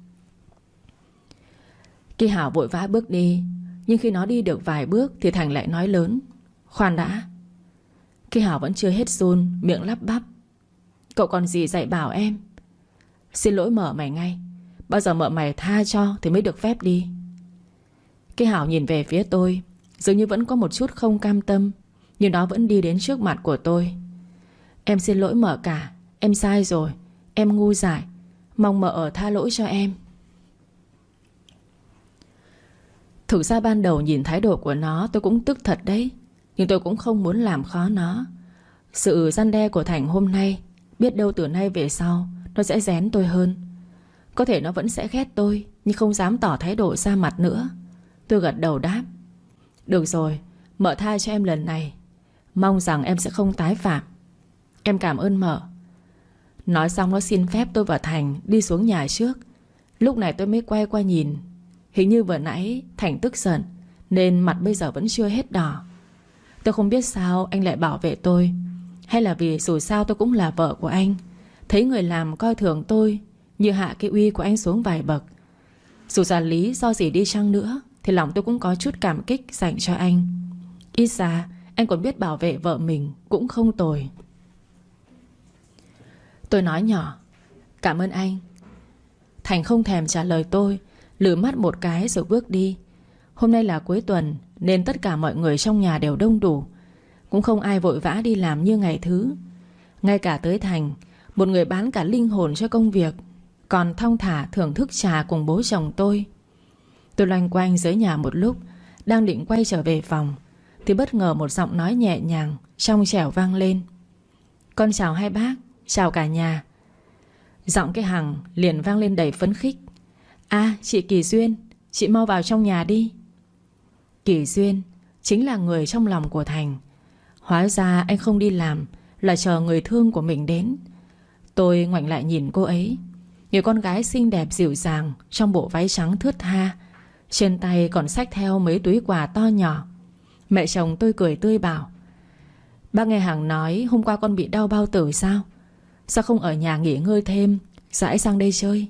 Ki Hảo vội vã bước đi. Nhưng khi nó đi được vài bước thì Thành lại nói lớn: Khoan đã. Ki Hảo vẫn chưa hết run, miệng lắp bắp: Cậu còn gì dạy bảo em. Xin lỗi mợ mày ngay. Bao giờ mợ mày tha cho thì mới được phép đi. Ki Hảo nhìn về phía tôi, dường như vẫn có một chút không cam tâm, nhưng nó vẫn đi đến trước mặt của tôi. Em xin lỗi mợ cả. Em sai rồi. Em ngu dại. Mong mợ tha lỗi cho em. Thực ra ban đầu nhìn thái độ của nó tôi cũng tức thật đấy. Nhưng tôi cũng không muốn làm khó nó. Sự răn đe của Thành hôm nay, biết đâu từ nay về sau nó sẽ rén tôi hơn. Có thể nó vẫn sẽ ghét tôi, nhưng không dám tỏ thái độ ra mặt nữa. Tôi gật đầu đáp: Được rồi, mợ tha cho em lần này. Mong rằng em sẽ không tái phạm. Em cảm ơn mợ. Nói xong nó xin phép tôi và Thành đi xuống nhà trước. Lúc này tôi mới quay qua nhìn. Hình như vừa nãy Thành tức giận nên mặt bây giờ vẫn chưa hết đỏ. Tôi không biết sao anh lại bảo vệ tôi, hay là vì dù sao tôi cũng là vợ của anh. Thấy người làm coi thường tôi như hạ cái uy của anh xuống vài bậc. Dù là lý do gì đi chăng nữa thì lòng tôi cũng có chút cảm kích dành cho anh. Ít ra anh còn biết bảo vệ vợ mình, cũng không tồi. Tôi nói nhỏ: Cảm ơn anh. Thành không thèm trả lời tôi, lườm mắt một cái rồi bước đi. Hôm nay là cuối tuần nên tất cả mọi người trong nhà đều đông đủ. Cũng không ai vội vã đi làm như ngày thứ. Ngay cả tới Thành, một người bán cả linh hồn cho công việc, còn thong thả thưởng thức trà cùng bố chồng tôi. Tôi loanh quanh dưới nhà một lúc, đang định quay trở về phòng thì bất ngờ một giọng nói nhẹ nhàng, trong trẻo vang lên: Con chào hai bác, chào cả nhà. Giọng cái Hằng liền vang lên đầy phấn khích: À, chị Kỳ Duyên, chị mau vào trong nhà đi. Kỳ Duyên chính là người trong lòng của Thành. Hóa ra anh không đi làm là chờ người thương của mình đến. Tôi ngoảnh lại nhìn cô ấy, người con gái xinh đẹp dịu dàng trong bộ váy trắng thướt tha, trên tay còn xách theo mấy túi quà to nhỏ. Mẹ chồng tôi cười tươi bảo: Bác nghe Hằng nói hôm qua con bị đau bao tử sao? Sao không ở nhà nghỉ ngơi thêm, rãi sang đây chơi?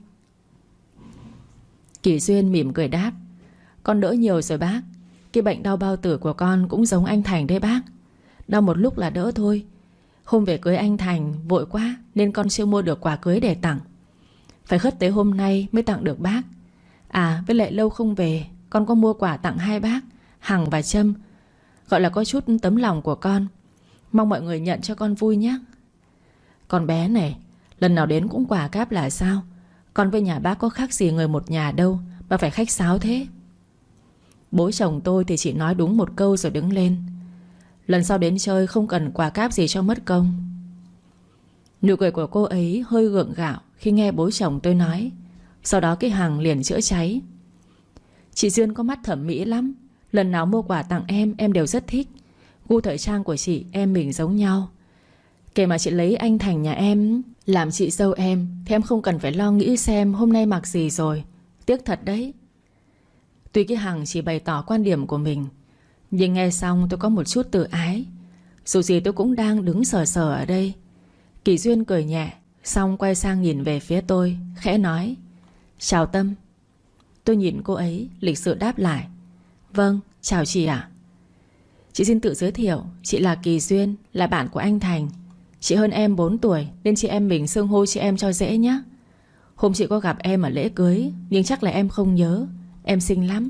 Kỳ Duyên mỉm cười đáp: Con đỡ nhiều rồi bác. Cái bệnh đau bao tử của con cũng giống anh Thành đấy bác. Đau một lúc là đỡ thôi. Hôm về cưới anh Thành vội quá nên con chưa mua được quà cưới để tặng. Phải khất tới hôm nay mới tặng được bác. À, với lại lâu không về, con có mua quà tặng hai bác, Hằng và Trâm. Gọi là có chút tấm lòng của con. Mong mọi người nhận cho con vui nhé. Con bé này, lần nào đến cũng quà cáp là sao? Con với nhà bác có khác gì người một nhà đâu mà phải khách sáo thế. Bố chồng tôi thì chỉ nói đúng một câu rồi đứng lên: Lần sau đến chơi không cần quà cáp gì cho mất công. Nụ cười của cô ấy hơi gượng gạo khi nghe bố chồng tôi nói. Sau đó cái Hằng liền chữa cháy: Chị Duyên có mắt thẩm mỹ lắm. Lần nào mua quà tặng em đều rất thích. Gu thời trang của chị em mình giống nhau. Kể mà chị lấy anh Thành nhà em làm chị dâu em thì em không cần phải lo nghĩ xem hôm nay mặc gì rồi. Tiếc thật đấy. Tuy cái Hằng chỉ bày tỏ quan điểm của mình, nhưng nghe xong tôi có một chút tự ái. Dù gì tôi cũng đang đứng sờ sờ ở đây. Kỳ Duyên cười nhẹ, xong quay sang nhìn về phía tôi, khẽ nói: Chào Tâm. Tôi nhìn cô ấy, lịch sự đáp lại: Vâng, chào chị ạ. Chị xin tự giới thiệu, chị là Kỳ Duyên, là bạn của anh Thành. Chị hơn em 4 tuổi nên chị em mình xưng hô chị em cho dễ nhé. Hôm chị có gặp em ở lễ cưới, nhưng chắc là em không nhớ. Em xinh lắm.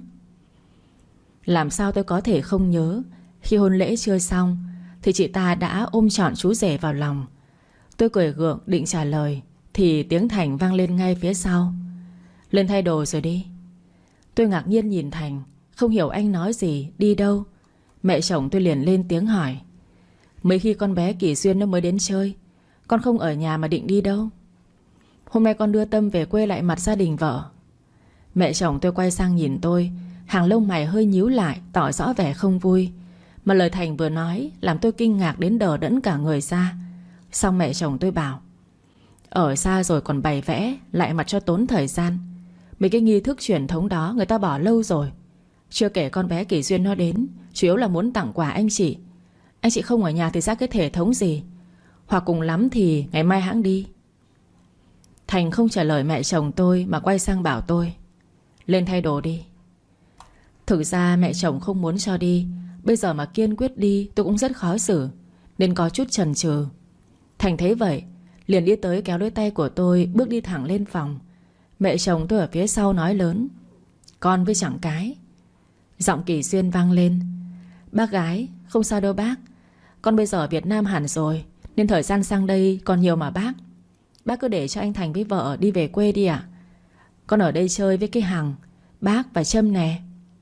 Làm sao tôi có thể không nhớ khi hôn lễ chưa xong thì chị ta đã ôm trọn chú rể vào lòng. Tôi cười gượng định trả lời thì tiếng Thành vang lên ngay phía sau: Lên thay đồ rồi đi. Tôi ngạc nhiên nhìn Thành, không hiểu anh nói gì, đi đâu. Mẹ chồng tôi liền lên tiếng hỏi: Mấy khi con bé Kỳ Duyên nó mới đến chơi, con không ở nhà mà định đi đâu? Hôm nay con đưa Tâm về quê lại mặt gia đình vợ. Mẹ chồng tôi quay sang nhìn tôi, hàng lông mày hơi nhíu lại, tỏ rõ vẻ không vui. Mà lời Thành vừa nói làm tôi kinh ngạc đến đờ đẫn cả người ra. Xong mẹ chồng tôi bảo: Ở xa rồi còn bày vẽ lại mặt cho tốn thời gian. Mấy cái nghi thức truyền thống đó người ta bỏ lâu rồi. Chưa kể con bé Kỳ Duyên nó đến chủ yếu là muốn tặng quà anh chị. Anh chị không ở nhà thì ra cái thể thống gì. Hoặc cùng lắm thì ngày mai hãng đi. Thành không trả lời mẹ chồng tôi mà quay sang bảo tôi: lên thay đồ đi. Thực ra mẹ chồng không muốn cho đi. Bây giờ mà kiên quyết đi tôi cũng rất khó xử, nên có chút chần chừ. Thành thấy vậy liền đi tới kéo đôi tay của tôi, bước đi thẳng lên phòng. Mẹ chồng tôi ở phía sau nói lớn: con với chẳng cái. Giọng Kỳ Duyên vang lên: bác gái, không sao đâu bác. Con bây giờ ở Việt Nam hẳn rồi, nên thời gian sang đây còn nhiều mà bác. Bác cứ để cho anh Thành với vợ đi về quê đi ạ. Con ở đây chơi với cái Hằng, bác và Trâm nè.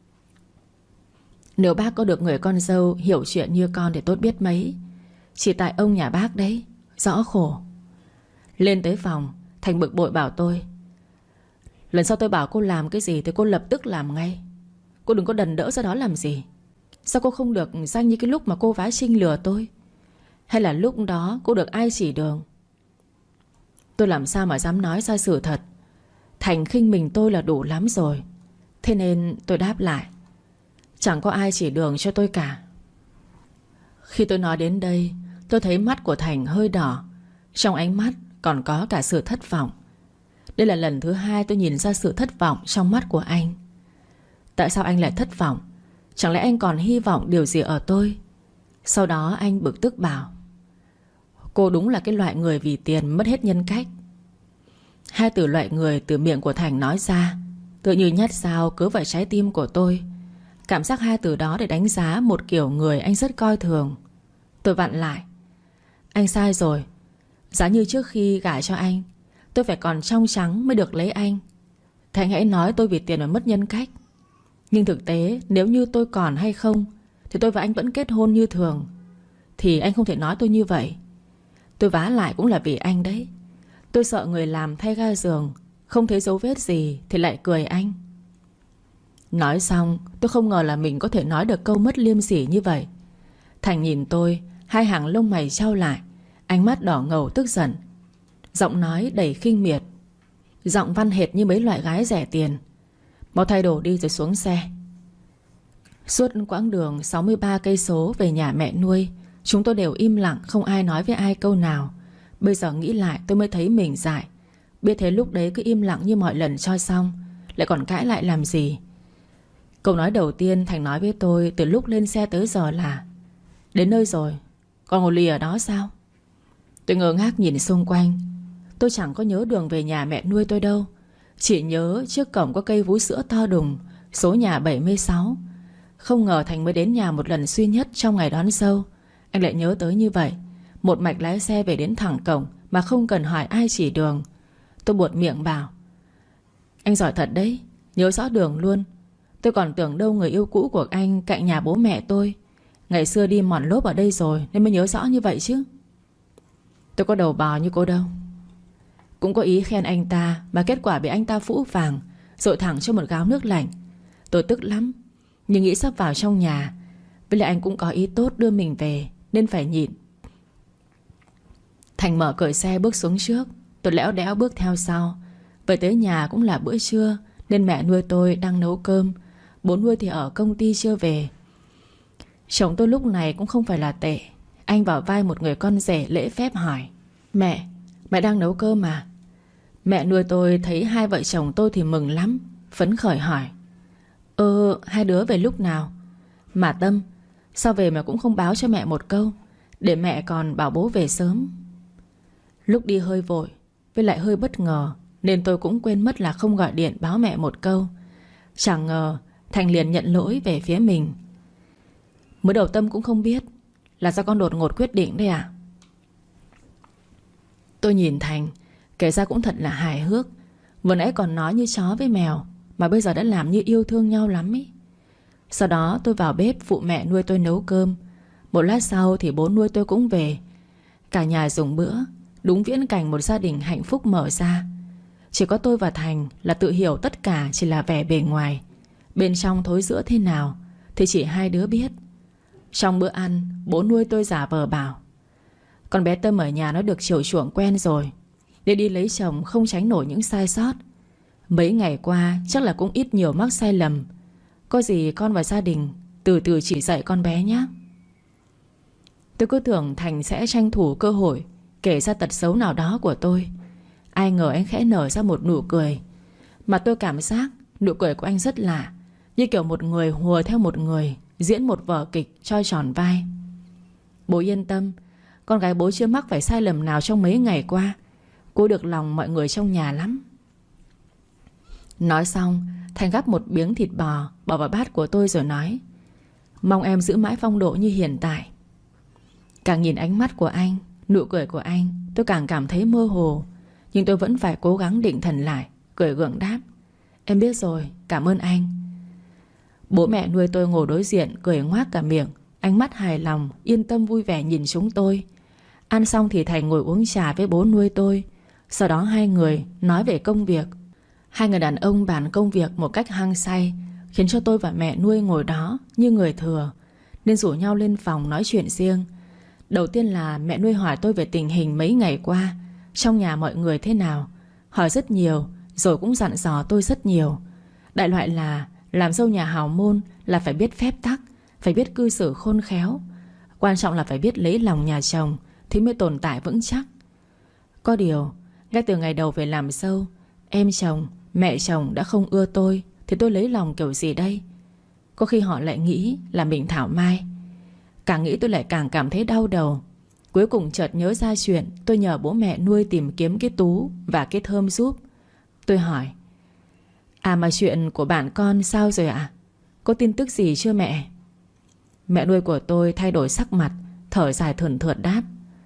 Nếu bác có được người con dâu hiểu chuyện như con thì tốt biết mấy. Chỉ tại ông nhà bác đấy, rõ khổ. Lên tới phòng, Thành bực bội bảo tôi: lần sau tôi bảo cô làm cái gì thì cô lập tức làm ngay. Cô đừng có đần đỡ ra đó làm gì. Sao cô không được danh như cái lúc mà cô vá Trinh lừa tôi? Hay là lúc đó cô được ai chỉ đường? Tôi làm sao mà dám nói ra sự thật. Thành khinh mình tôi là đủ lắm rồi. Thế nên tôi đáp lại: chẳng có ai chỉ đường cho tôi cả. Khi tôi nói đến đây, tôi thấy mắt của Thành hơi đỏ. Trong ánh mắt còn có cả sự thất vọng. Đây là lần thứ hai tôi nhìn ra sự thất vọng trong mắt của anh. Tại sao anh lại thất vọng? Chẳng lẽ anh còn hy vọng điều gì ở tôi? Sau đó anh bực tức bảo: cô đúng là cái loại người vì tiền mất hết nhân cách. Hai từ loại người từ miệng của Thành nói ra tự như nhát dao cứa vào trái tim của tôi. Cảm giác hai từ đó để đánh giá một kiểu người anh rất coi thường. Tôi vặn lại: anh sai rồi. Giá như trước khi gả cho anh tôi phải còn trong trắng mới được lấy anh, thì anh hãy nói tôi vì tiền mà mất nhân cách. Nhưng thực tế nếu như tôi còn hay không thì tôi và anh vẫn kết hôn như thường. Thì anh không thể nói tôi như vậy. Tôi vá lại cũng là vì anh đấy. Tôi sợ người làm thay ga giường không thấy dấu vết gì thì lại cười anh. Nói xong tôi không ngờ là mình có thể nói được câu mất liêm sỉ như vậy. Thành nhìn tôi, hai hàng lông mày chau lại, ánh mắt đỏ ngầu tức giận. Giọng nói đầy khinh miệt, giọng văn hệt như mấy loại gái rẻ tiền: mau thay đồ đi rồi xuống xe. Suốt quãng đường 63 cây số về nhà mẹ nuôi, chúng tôi đều im lặng, không ai nói với ai câu nào. Bây giờ nghĩ lại tôi mới thấy mình dại. Biết thế lúc đấy cứ im lặng như mọi lần cho xong, lại còn cãi lại làm gì. Câu nói đầu tiên Thành nói với tôi từ lúc lên xe tới giờ là: đến nơi rồi, còn ngồi lì ở đó sao? Tôi ngơ ngác nhìn xung quanh. Tôi chẳng có nhớ đường về nhà mẹ nuôi tôi đâu. Chỉ nhớ trước cổng có cây vú sữa to đùng, số nhà 76. Không ngờ Thành mới đến nhà một lần duy nhất trong ngày đón dâu, anh lại nhớ tới như vậy. Một mạch lái xe về đến thẳng cổng mà không cần hỏi ai chỉ đường. Tôi buột miệng bảo: anh giỏi thật đấy, nhớ rõ đường luôn. Tôi còn tưởng đâu người yêu cũ của anh cạnh nhà bố mẹ tôi ngày xưa đi mòn lốp ở đây rồi nên mới nhớ rõ như vậy chứ. Tôi có đầu bò như cô đâu. Cũng có ý khen anh ta mà kết quả bị anh ta phũ phàng dội thẳng cho một gáo nước lạnh. Tôi tức lắm, nhưng nghĩ sắp vào trong nhà, với lại anh cũng có ý tốt đưa mình về nên phải nhịn. Thành mở cởi xe bước xuống trước, tôi lẽo đẽo bước theo sau. Về tới nhà cũng là bữa trưa nên mẹ nuôi tôi đang nấu cơm. Bố nuôi thì ở công ty chưa về. Chồng tôi lúc này cũng không phải là tệ. Anh vào vai một người con rể lễ phép hỏi: mẹ đang nấu cơm à? Mẹ nuôi tôi thấy hai vợ chồng tôi thì mừng lắm, phấn khởi hỏi: hai đứa về lúc nào? Mà Tâm, sao về mà cũng không báo cho mẹ một câu, để mẹ còn bảo bố về sớm. Lúc đi hơi vội, với lại hơi bất ngờ, nên tôi cũng quên mất là không gọi điện báo mẹ một câu. Chẳng ngờ Thành liền nhận lỗi về phía mình. Mới đầu Tâm cũng không biết là do con đột ngột quyết định đấy à? Tôi nhìn Thành, kể ra cũng thật là hài hước. Vừa nãy còn nói như chó với mèo, mà bây giờ đã làm như yêu thương nhau lắm ý. Sau đó tôi vào bếp phụ mẹ nuôi tôi nấu cơm. Một lát sau thì bố nuôi tôi cũng về. Cả nhà dùng bữa, đúng viễn cảnh một gia đình hạnh phúc mở ra. Chỉ có tôi và Thành là tự hiểu tất cả chỉ là vẻ bề ngoài. Bên trong thối rữa thế nào thì chỉ hai đứa biết. Trong bữa ăn, bố nuôi tôi giả vờ bảo: con bé Tâm ở nhà nó được chiều chuộng quen rồi, để đi lấy chồng không tránh nổi những sai sót. Mấy ngày qua chắc là cũng ít nhiều mắc sai lầm. Có gì con và gia đình từ từ chỉ dạy con bé nhé. Tôi cứ tưởng Thành sẽ tranh thủ cơ hội kể ra tật xấu nào đó của tôi. Ai ngờ anh khẽ nở ra một nụ cười. Mà tôi cảm giác nụ cười của anh rất lạ, như kiểu một người hùa theo một người, diễn một vở kịch cho tròn vai. Bố yên tâm, con gái bố chưa mắc phải sai lầm nào trong mấy ngày qua. Cô được lòng mọi người trong nhà lắm. Nói xong, Thành gắp một miếng thịt bò bỏ vào bát của tôi rồi nói: mong em giữ mãi phong độ như hiện tại. Càng nhìn ánh mắt của anh, nụ cười của anh, tôi càng cảm thấy mơ hồ. Nhưng tôi vẫn phải cố gắng định thần lại, cười gượng đáp: em biết rồi, cảm ơn anh. Bố mẹ nuôi tôi ngồi đối diện, cười ngoác cả miệng, ánh mắt hài lòng, yên tâm vui vẻ nhìn chúng tôi. Ăn xong thì Thành ngồi uống trà với bố nuôi tôi. Sau đó hai người nói về công việc. Hai người đàn ông bàn công việc một cách hăng say, khiến cho tôi và mẹ nuôi ngồi đó như người thừa, nên rủ nhau lên phòng nói chuyện riêng. Đầu tiên là mẹ nuôi hỏi tôi về tình hình mấy ngày qua, trong nhà mọi người thế nào. Hỏi rất nhiều, rồi cũng dặn dò tôi rất nhiều. Đại loại là làm dâu nhà hào môn là phải biết phép tắc, phải biết cư xử khôn khéo. Quan trọng là phải biết lấy lòng nhà chồng thì mới tồn tại vững chắc. Có điều, ngay từ ngày đầu về làm dâu, em chồng, mẹ chồng đã không ưa tôi, thì tôi lấy lòng kiểu gì đây? Có khi họ lại nghĩ là mình thảo mai. Càng nghĩ tôi lại càng cảm thấy đau đầu. Cuối cùng chợt nhớ ra chuyện tôi nhờ bố mẹ nuôi tìm kiếm cái Tú và cái Thơm giúp. Tôi hỏi: à mà chuyện của bạn con sao rồi ạ? Có tin tức gì chưa mẹ? Mẹ nuôi của tôi thay đổi sắc mặt, thở dài thườn thượt đáp: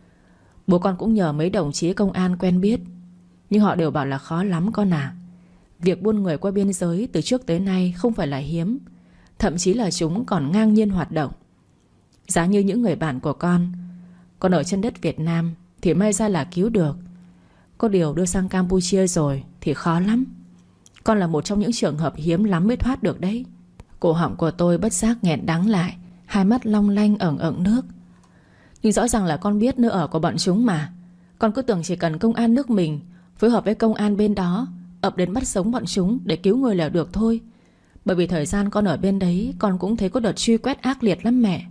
bố con cũng nhờ mấy đồng chí công an quen biết, nhưng họ đều bảo là khó lắm con à. Việc buôn người qua biên giới từ trước tới nay không phải là hiếm, thậm chí là chúng còn ngang nhiên hoạt động. Giá như những người bạn của con ở trên đất Việt Nam thì may ra là cứu được. Có điều đưa sang Campuchia rồi thì khó lắm. Con là một trong những trường hợp hiếm lắm mới thoát được đấy. Cổ họng của tôi bất giác nghẹn đắng lại, hai mắt long lanh ẩn ẩn nước. Nhưng rõ ràng là con biết nơi ở của bọn chúng mà. Con cứ tưởng chỉ cần công an nước mình phối hợp với công an bên đó ập đến bắt sống bọn chúng để cứu người là được thôi. Bởi vì thời gian con ở bên đấy, con cũng thấy có đợt truy quét ác liệt lắm mẹ.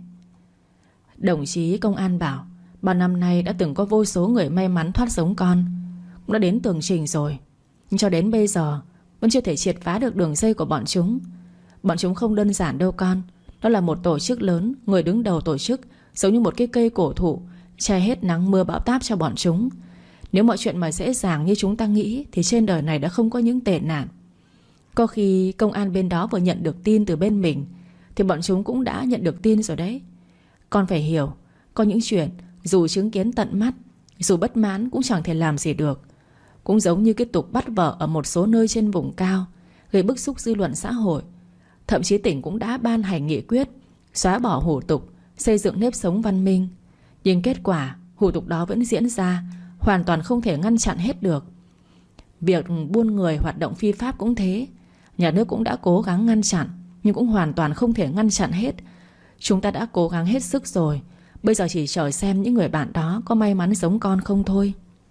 Đồng chí công an bảo bao năm nay đã từng có vô số người may mắn thoát sống con, cũng đã đến tường trình rồi. Nhưng cho đến bây giờ vẫn chưa thể triệt phá được đường dây của bọn chúng. Bọn chúng không đơn giản đâu con. Đó là một tổ chức lớn. Người đứng đầu tổ chức giống như một cái cây cổ thụ, che hết nắng mưa bão táp cho bọn chúng. Nếu mọi chuyện mà dễ dàng như chúng ta nghĩ thì trên đời này đã không có những tệ nạn. Có khi công an bên đó vừa nhận được tin từ bên mình thì bọn chúng cũng đã nhận được tin rồi đấy. Con phải hiểu, có những chuyện dù chứng kiến tận mắt, dù bất mãn cũng chẳng thể làm gì được. Cũng giống như cái tục bắt vợ ở một số nơi trên vùng cao, gây bức xúc dư luận xã hội. Thậm chí tỉnh cũng đã ban hành nghị quyết xóa bỏ hủ tục, xây dựng nếp sống văn minh. Nhưng kết quả hủ tục đó vẫn diễn ra, hoàn toàn không thể ngăn chặn hết được. Việc buôn người hoạt động phi pháp cũng thế. Nhà nước cũng đã cố gắng ngăn chặn, nhưng cũng hoàn toàn không thể ngăn chặn hết. Chúng ta đã cố gắng hết sức rồi, bây giờ chỉ chờ xem những người bạn đó có may mắn giống con không thôi.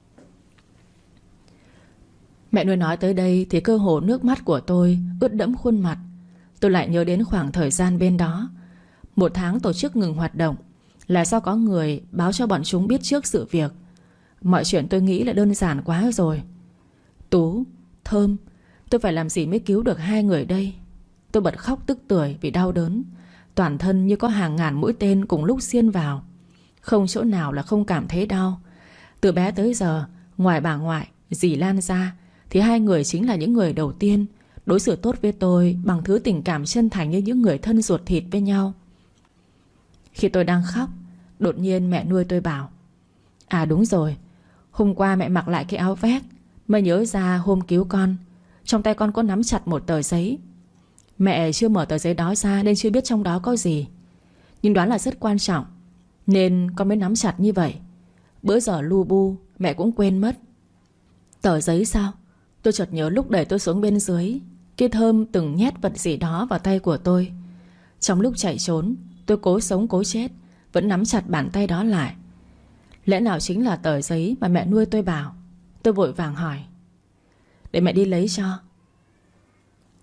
Mẹ nuôi nói tới đây thì cơ hồ nước mắt của tôi ướt đẫm khuôn mặt. Tôi lại nhớ đến khoảng thời gian bên đó. 1 tháng tổ chức ngừng hoạt động là do có người báo cho bọn chúng biết trước sự việc. Mọi chuyện tôi nghĩ là đơn giản quá rồi. Tú, Thơm, tôi phải làm gì mới cứu được hai người đây? Tôi bật khóc tức tưởi vì đau đớn. Toàn thân như có hàng ngàn mũi tên cùng lúc xiên vào. Không chỗ nào là không cảm thấy đau. Từ bé tới giờ, ngoài bà ngoại, dì Lan ra, thì hai người chính là những người đầu tiên đối xử tốt với tôi bằng thứ tình cảm chân thành như những người thân ruột thịt với nhau. Khi tôi đang khóc, đột nhiên mẹ nuôi tôi bảo: à đúng rồi, hôm qua mẹ mặc lại cái áo vest, mới nhớ ra hôm cứu con, trong tay con có nắm chặt một tờ giấy. Mẹ chưa mở tờ giấy đó ra nên chưa biết trong đó có gì, nhưng đoán là rất quan trọng, nên con mới nắm chặt như vậy. Bữa giờ lu bu mẹ cũng quên mất. Tờ giấy sao? Tôi chợt nhớ lúc đẩy tôi xuống bên dưới, cái Thơm từng nhét vật gì đó vào tay của tôi. Trong lúc chạy trốn, tôi cố sống cố chết vẫn nắm chặt bàn tay đó lại. Lẽ nào chính là tờ giấy mà mẹ nuôi tôi bảo? Tôi vội vàng hỏi: để mẹ đi lấy cho.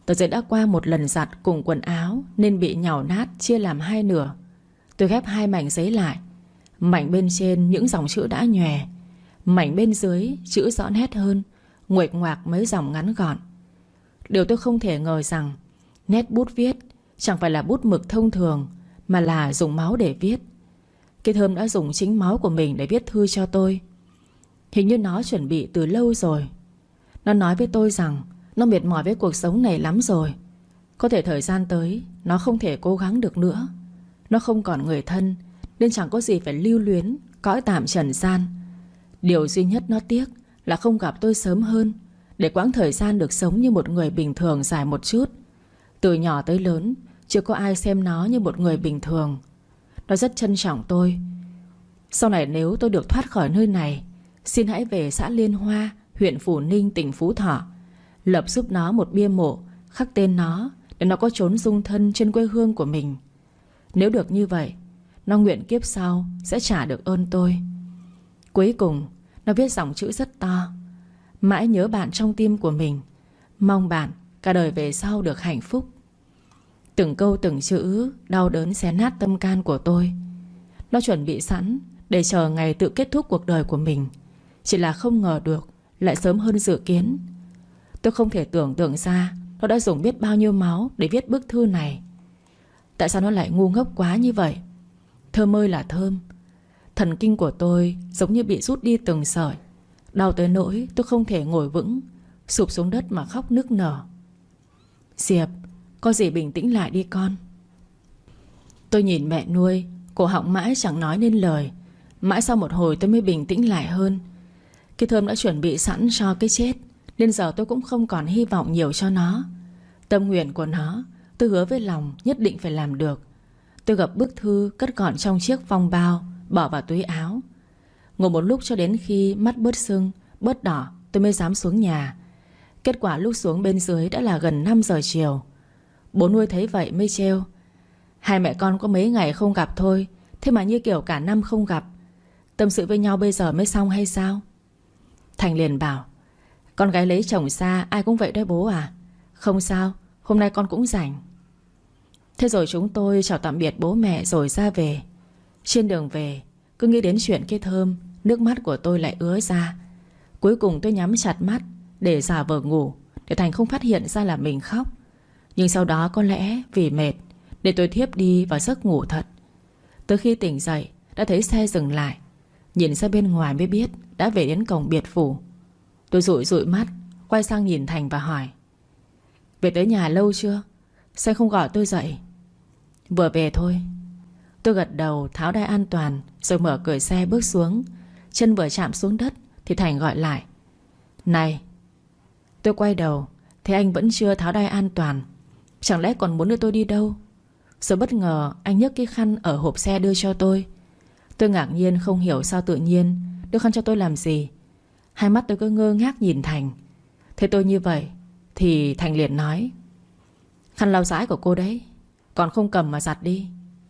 Tờ giấy đã qua một lần giặt cùng quần áo nên bị nhàu nát, chia làm hai nửa. Tôi ghép hai mảnh giấy lại. Mảnh bên trên những dòng chữ đã nhòe, mảnh bên dưới chữ rõ nét hơn, nguệch ngoạc mấy dòng ngắn gọn. Điều tôi không thể ngờ rằng nét bút viết chẳng phải là bút mực thông thường, mà là dùng máu để viết. Cái Thơm đã dùng chính máu của mình để viết thư cho tôi. Hình như nó chuẩn bị từ lâu rồi. Nó nói với tôi rằng nó mệt mỏi với cuộc sống này lắm rồi. Có thể thời gian tới nó không thể cố gắng được nữa. Nó không còn người thân nên chẳng có gì phải lưu luyến cõi tạm trần gian. Điều duy nhất nó tiếc là không gặp tôi sớm hơn, để quãng thời gian được sống như một người bình thường dài một chút. Từ nhỏ tới lớn chưa có ai xem nó như một người bình thường. Nó rất trân trọng tôi. Sau này nếu tôi được thoát khỏi nơi này, xin hãy về xã Liên Hoa, huyện Phù Ninh, tỉnh Phú Thọ, lập giúp nó một bia mộ khắc tên nó, để nó có chốn dung thân trên quê hương của mình. Nếu được như vậy, nó nguyện kiếp sau sẽ trả được ơn tôi. Cuối cùng nó viết dòng chữ rất to: mãi nhớ bạn trong tim của mình, mong bạn cả đời về sau được hạnh phúc. Từng câu từng chữ đau đớn xé nát tâm can của tôi. Nó chuẩn bị sẵn để chờ ngày tự kết thúc cuộc đời của mình. Chỉ là không ngờ được lại sớm hơn dự kiến. Tôi không thể tưởng tượng ra nó đã dùng biết bao nhiêu máu để viết bức thư này. Tại sao nó lại ngu ngốc quá như vậy? Thơm ơi là Thơm, thần kinh của tôi giống như bị rút đi từng sợi. Đau tới nỗi tôi không thể ngồi vững, sụp xuống đất mà khóc nức nở. Diệp, có gì bình tĩnh lại đi con. Tôi nhìn mẹ nuôi, cổ họng mãi chẳng nói nên lời. Mãi sau một hồi tôi mới bình tĩnh lại hơn. Cái Thơm đã chuẩn bị sẵn cho cái chết, nên giờ tôi cũng không còn hy vọng nhiều cho nó. Tâm nguyện của nó tôi hứa với lòng nhất định phải làm được. Tôi gập bức thư cất gọn trong chiếc phong bao, bỏ vào túi áo. Ngồi một lúc cho đến khi mắt bớt sưng, bớt đỏ, tôi mới dám xuống nhà. Kết quả lúc xuống bên dưới đã là gần 5 giờ chiều. Bố nuôi thấy vậy mới trêu: hai mẹ con có mấy ngày không gặp thôi, thế mà như kiểu cả năm không gặp. Tâm sự với nhau bây giờ mới xong hay sao? Thành liền bảo: con gái lấy chồng xa ai cũng vậy đấy bố à. Không sao, hôm nay con cũng rảnh. Thế rồi chúng tôi chào tạm biệt bố mẹ rồi ra về. Trên đường về, cứ nghĩ đến chuyện cái Thơm, nước mắt của tôi lại ứa ra. Cuối cùng tôi nhắm chặt mắt để giả vờ ngủ, để Thành không phát hiện ra là mình khóc. Nhưng sau đó có lẽ vì mệt, để tôi thiếp đi vào giấc ngủ thật. Tới khi tỉnh dậy đã thấy xe dừng lại. Nhìn ra bên ngoài mới biết đã về đến cổng biệt phủ. Tôi dụi dụi mắt, quay sang nhìn Thành và hỏi: về tới nhà lâu chưa? Sao không gọi tôi dậy? Vừa về thôi. Tôi gật đầu tháo đai an toàn rồi mở cửa xe bước xuống. Chân vừa chạm xuống đất thì Thành gọi lại: này. Tôi quay đầu thấy anh vẫn chưa tháo đai an toàn. Chẳng lẽ còn muốn đưa tôi đi đâu? Rồi bất ngờ anh nhấc cái khăn ở hộp xe đưa cho tôi. Tôi ngạc nhiên không hiểu sao tự nhiên đưa khăn cho tôi làm gì. Hai mắt tôi cứ ngơ ngác nhìn Thành. Thấy tôi như vậy thì Thành liền nói: khăn lau dãi của cô đấy, còn không cầm mà giặt đi.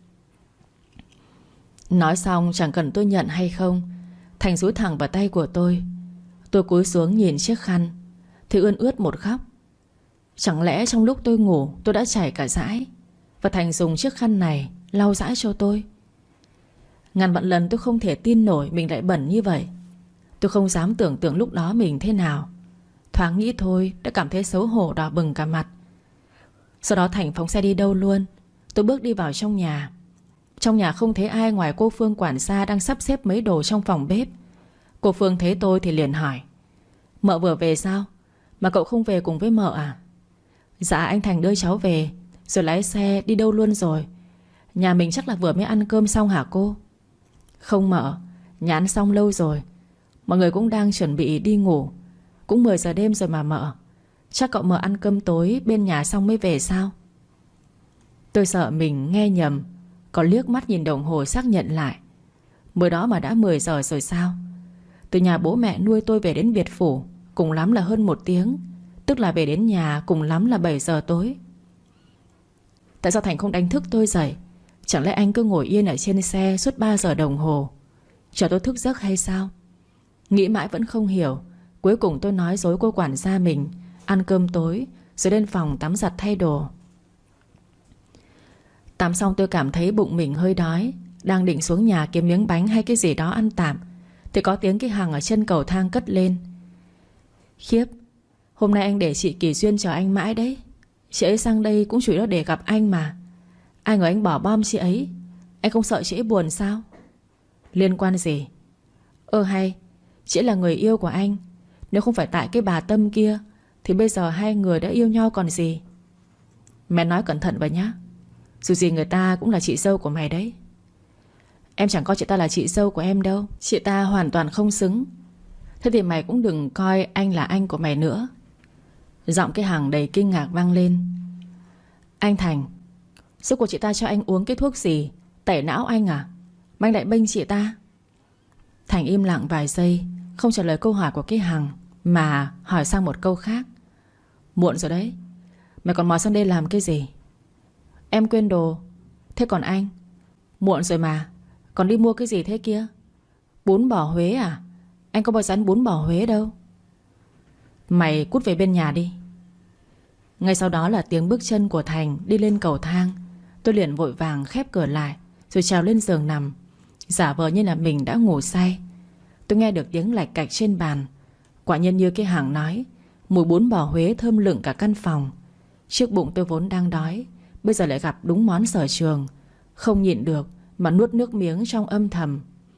Nói xong chẳng cần tôi nhận hay không, Thành dúi thẳng vào tay của tôi. Tôi cúi xuống nhìn chiếc khăn thì ươn ướt một góc. Chẳng lẽ trong lúc tôi ngủ tôi đã chảy cả dãi, và Thành dùng chiếc khăn này lau dãi cho tôi? Ngàn vạn lần tôi không thể tin nổi mình lại bẩn như vậy. Tôi không dám tưởng tượng lúc đó mình thế nào. Thoáng nghĩ thôi đã cảm thấy xấu hổ đỏ bừng cả mặt. Sau đó Thành phóng xe đi đâu luôn. Tôi bước đi vào trong nhà. Trong nhà không thấy ai ngoài cô Phương quản gia đang sắp xếp mấy đồ trong phòng bếp. Cô Phương thấy tôi thì liền hỏi: mợ vừa về sao? Mà cậu không về cùng với mợ à? Dạ anh Thành đưa cháu về rồi lái xe đi đâu luôn rồi. Nhà mình chắc là vừa mới ăn cơm xong hả cô? Không mợ, nhà ăn xong lâu rồi. Mọi người cũng đang chuẩn bị đi ngủ. Cũng 10 giờ đêm rồi mà mợ. Chắc cậu mợ ăn cơm tối bên nhà xong mới về sao? Tôi sợ mình nghe nhầm, còn liếc mắt nhìn đồng hồ xác nhận lại. Mới đó mà đã 10 giờ rồi sao? Từ nhà bố mẹ nuôi tôi về đến Việt Phủ cùng lắm là hơn 1 tiếng. Tức là về đến nhà cùng lắm là 7 giờ tối. Tại sao Thành không đánh thức tôi dậy? Chẳng lẽ anh cứ ngồi yên ở trên xe suốt 3 giờ đồng hồ chờ tôi thức giấc hay sao? Nghĩ mãi vẫn không hiểu. Cuối cùng tôi nói dối cô quản gia mình ăn cơm tối rồi lên phòng tắm giặt thay đồ. Tắm xong tôi cảm thấy bụng mình hơi đói, đang định xuống nhà kiếm miếng bánh hay cái gì đó ăn tạm, thì có tiếng cái Hằng ở chân cầu thang cất lên. Khiếp, hôm nay anh để chị Kỳ Duyên chờ anh mãi đấy. Chị ấy sang đây cũng chủ yếu để gặp anh mà. Ai ngờ anh bỏ bom chị ấy. Anh không sợ chị ấy buồn sao? Liên quan gì? Hay chị ấy là người yêu của anh. Nếu không phải tại cái bà Tâm kia thì bây giờ hai người đã yêu nhau còn gì. Mẹ nói cẩn thận vào nhá. Dù gì người ta cũng là chị dâu của mày đấy. Em chẳng coi chị ta là chị dâu của em đâu. Chị ta hoàn toàn không xứng. Thế thì mày cũng đừng coi anh là anh của mày nữa. Giọng cái Hằng đầy kinh ngạc vang lên. Anh Thành, rốt cuộc chị ta cho anh uống cái thuốc gì tẩy não anh à mà anh lại bênh chị ta? Thành im lặng vài giây, không trả lời câu hỏi của cái Hằng, mà hỏi sang một câu khác. Muộn rồi đấy, mày còn mò sang đây làm cái gì? Em quên đồ. Thế còn anh? Muộn rồi mà, còn đi mua cái gì thế kia? Bún bò Huế à? Anh có bao giờ ăn bún bò Huế đâu. Mày cút về bên nhà đi. Ngay sau đó là tiếng bước chân của Thành đi lên cầu thang. Tôi liền vội vàng khép cửa lại, rồi trèo lên giường nằm, giả vờ như là mình đã ngủ say. Tôi nghe được tiếng lạch cạch trên bàn. Quả nhiên như cái Hằng nói, mùi bún bò Huế thơm lừng cả căn phòng. Chiếc bụng tôi vốn đang đói, bây giờ lại gặp đúng món sở trường. Không nhịn được mà nuốt nước miếng trong âm thầm.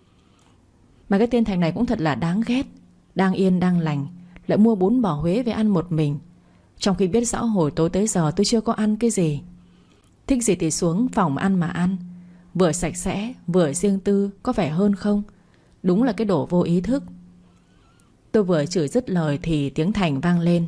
Mà cái tên Thành này cũng thật là đáng ghét. Đang yên đang lành lại mua bún bò Huế về ăn một mình, trong khi biết rõ hồi tối tới giờ tôi chưa có ăn cái gì. Thích gì thì xuống phòng ăn mà ăn. Vừa sạch sẽ vừa riêng tư, có vẻ hơn không? Đúng là cái đồ vô ý thức. Tôi vừa chửi dứt lời thì tiếng Thành vang lên.